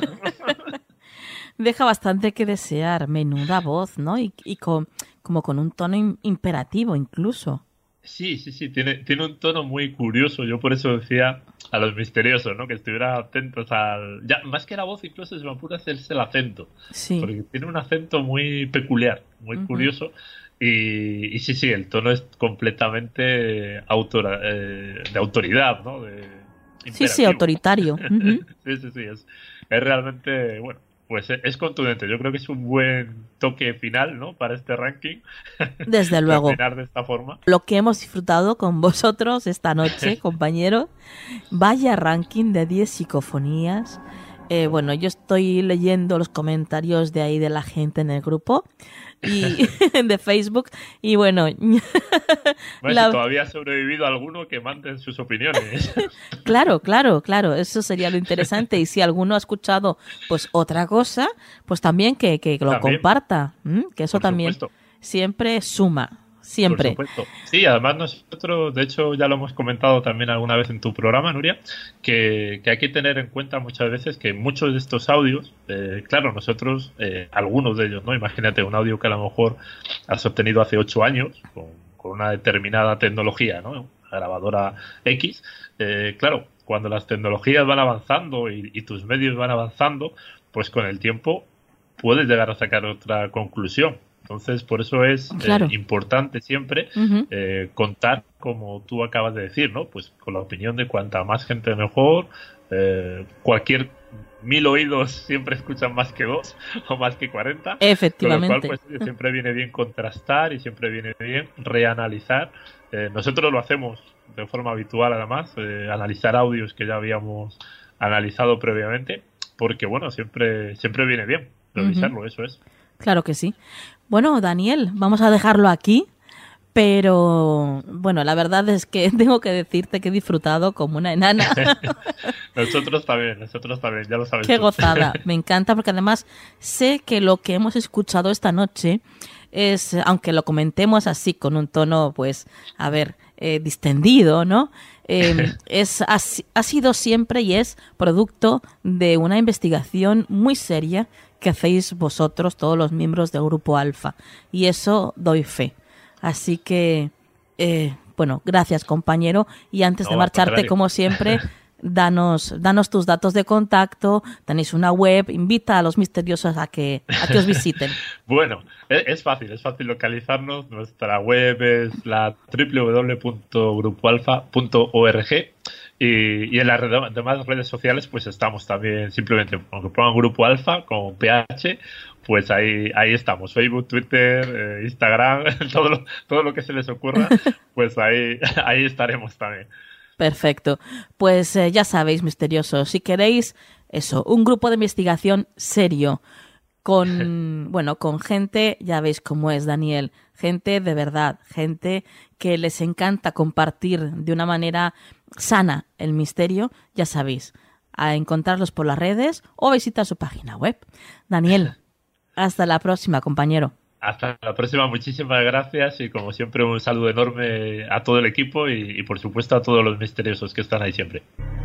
Deja bastante que desear. Menuda voz, ¿no? Y, y con, como con un tono imperativo incluso. Sí, sí, sí. Tiene, tiene un tono muy curioso. Yo por eso decía a los misteriosos, ¿no?, que estuvieran atentos al... Ya, más que la voz, incluso se me apura hacerse el acento. Sí. Porque tiene un acento muy peculiar, muy uh-huh. curioso. Y, y sí, sí, el tono es completamente autora, eh, de autoridad, ¿no? De sí, sí, autoritario. Uh-huh. sí, sí, sí. Es, es realmente, bueno, pues es, es contundente. Yo creo que es un buen toque final, ¿no?, para este ranking. Desde luego. Terminar de esta forma. Lo que hemos disfrutado con vosotros esta noche, compañeros. Vaya ranking de diez psicofonías. Eh, bueno, yo estoy leyendo los comentarios de ahí de la gente en el grupo y de Facebook y bueno, bueno la... si todavía ha sobrevivido alguno, que manden sus opiniones. Claro, claro, claro, eso sería lo interesante, y si alguno ha escuchado pues otra cosa, pues también que, que lo también. comparta, ¿m? Que eso Por también supuesto. Siempre suma. Siempre. Por supuesto. Sí, además nosotros, de hecho ya lo hemos comentado también alguna vez en tu programa, Nuria, que, que hay que tener en cuenta muchas veces que muchos de estos audios, eh, claro, nosotros, eh, algunos de ellos, ¿no? Imagínate un audio que a lo mejor has obtenido hace ocho años con, con una determinada tecnología, ¿no?, grabadora X, eh, claro, cuando las tecnologías van avanzando y, y tus medios van avanzando, pues con el tiempo puedes llegar a sacar otra conclusión. Entonces, por eso es claro. eh, importante siempre uh-huh. eh, contar, como tú acabas de decir, ¿no? Pues con la opinión de cuanta más gente mejor. Eh, cualquier mil oídos siempre escuchan más que dos o más que cuarenta. Efectivamente. Con lo cual, pues siempre viene bien contrastar y siempre viene bien reanalizar. Eh, nosotros lo hacemos de forma habitual, además, eh, analizar audios que ya habíamos analizado previamente, porque bueno, siempre siempre viene bien revisarlo, uh-huh. eso es. Claro que sí. Bueno, Daniel, vamos a dejarlo aquí, pero bueno, la verdad es que tengo que decirte que he disfrutado como una enana. Nosotros también, nosotros también, ya lo sabes. Qué tú. gozada, me encanta, porque además sé que lo que hemos escuchado esta noche es, aunque lo comentemos así con un tono, pues, a ver, eh, distendido, ¿no? Eh, es ha, ha sido siempre y es producto de una investigación muy seria que hacéis vosotros, todos los miembros del Grupo Alfa, y eso doy fe. Así que, eh, bueno, gracias, compañero, y antes no, de marcharte, como siempre, danos danos tus datos de contacto, tenéis una web, invita a los misteriosos a que a que os visiten. Bueno, es, es fácil, es fácil localizarnos. Nuestra web es la doble u doble u doble u punto grupo alfa punto org y, y en las red, demás redes sociales pues estamos también, simplemente aunque pongan Grupo Alfa con P H, pues ahí ahí estamos, Facebook, Twitter, eh, Instagram, todo lo, todo lo que se les ocurra, pues ahí ahí estaremos también. Perfecto. Pues eh, ya sabéis, misteriosos, si queréis eso, un grupo de investigación serio con, bueno, con gente, ya veis cómo es Daniel, gente de verdad, gente que les encanta compartir de una manera sana el misterio, ya sabéis, a encontrarlos por las redes o visitar su página web. Daniel, hasta la próxima, compañero. Hasta la próxima, muchísimas gracias y como siempre un saludo enorme a todo el equipo y, y por supuesto a todos los misteriosos que están ahí siempre.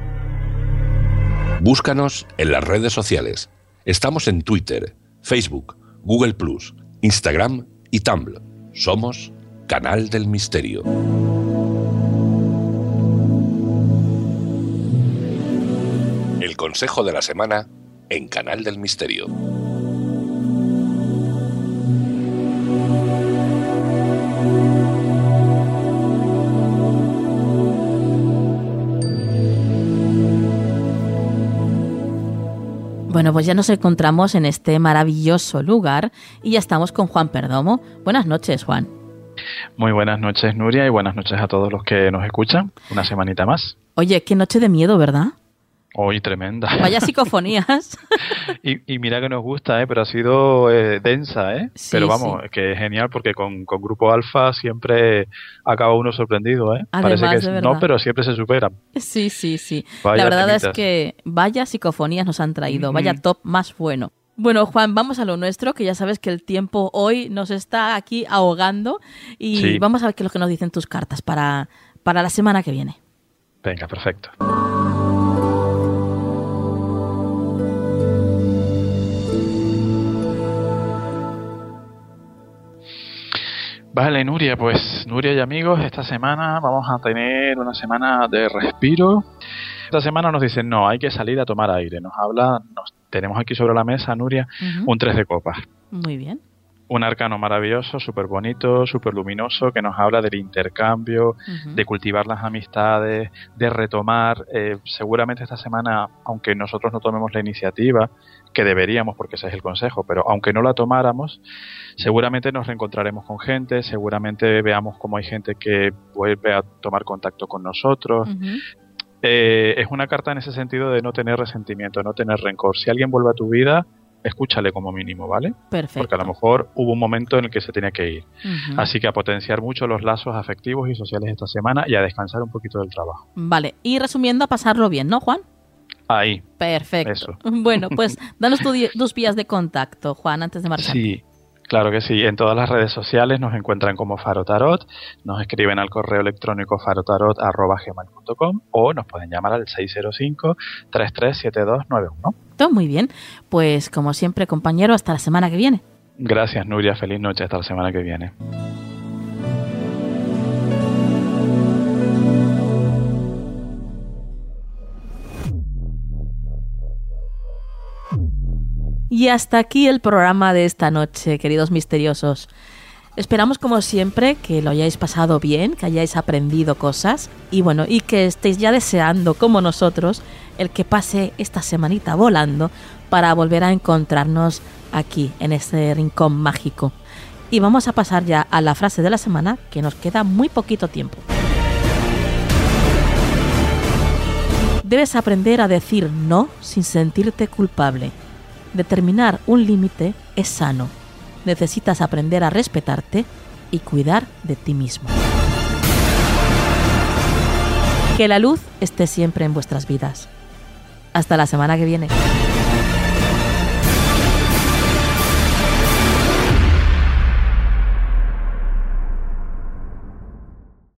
Búscanos en las redes sociales. Estamos en Twitter, Facebook, Google plus, Instagram y Tumblr. Somos Canal del Misterio. El consejo de la semana en Canal del Misterio. Bueno, pues ya nos encontramos en este maravilloso lugar y ya estamos con Juan Perdomo. Buenas noches, Juan. Muy buenas noches, Nuria, y buenas noches a todos los que nos escuchan. Una semanita más. Oye, qué noche de miedo, ¿verdad? Hoy tremenda. Vaya psicofonías. y, y mira que nos gusta, ¿eh? Pero ha sido eh, densa, ¿eh? Sí, pero vamos, sí. que es genial porque con, con Grupo Alfa siempre acaba uno sorprendido, ¿eh? Además, Parece que de no, pero siempre se superan. Sí, sí, sí. Vaya La verdad temitas. es que vaya psicofonías nos han traído, Mm-hmm. vaya top más bueno. Bueno, Juan, vamos a lo nuestro, que ya sabes que el tiempo hoy nos está aquí ahogando y Sí. vamos a ver qué es lo que nos dicen tus cartas para, para la semana que viene. Venga, perfecto. Vale, Nuria, pues Nuria y amigos, esta semana vamos a tener una semana de respiro. Esta semana nos dicen, no, hay que salir a tomar aire. Nos habla, nos tenemos aquí sobre la mesa, Nuria, Uh-huh. un tres de copas. Muy bien. Un arcano maravilloso, súper bonito, súper luminoso, que nos habla del intercambio, Uh-huh. de cultivar las amistades, de retomar. Eh, seguramente esta semana, aunque nosotros no tomemos la iniciativa, que deberíamos, porque ese es el consejo, pero aunque no la tomáramos, seguramente nos reencontraremos con gente, seguramente veamos cómo hay gente que vuelve a tomar contacto con nosotros. Uh-huh. Eh, es una carta en ese sentido de no tener resentimiento, no tener rencor. Si alguien vuelve a tu vida, escúchale como mínimo, ¿vale? Perfecto. Porque a lo mejor hubo un momento en el que se tenía que ir. Uh-huh. Así que a potenciar mucho los lazos afectivos y sociales esta semana y a descansar un poquito del trabajo. Vale, y resumiendo, a pasarlo bien, ¿no, Juan? Ahí. Perfecto. Eso. Bueno, pues danos tu di- tus vías de contacto, Juan, antes de marchar. Sí, claro que sí. En todas las redes sociales nos encuentran como Faro Tarot, nos escriben al correo electrónico farotarot arroba gmail punto com o nos pueden llamar al seis cero cinco, tres tres siete dos nueve uno. Todo muy bien. Pues como siempre, compañero, hasta la semana que viene. Gracias, Nuria. Feliz noche. Hasta la semana que viene. Y hasta aquí el programa de esta noche, queridos misteriosos. Esperamos, como siempre, que lo hayáis pasado bien, que hayáis aprendido cosas y bueno, y que estéis ya deseando, como nosotros, el que pase esta semanita volando para volver a encontrarnos aquí, en este rincón mágico. Y vamos a pasar ya a la frase de la semana, que nos queda muy poquito tiempo. Debes aprender a decir no sin sentirte culpable. Determinar un límite es sano. Necesitas aprender a respetarte y cuidar de ti mismo. Que la luz esté siempre en vuestras vidas. Hasta la semana que viene.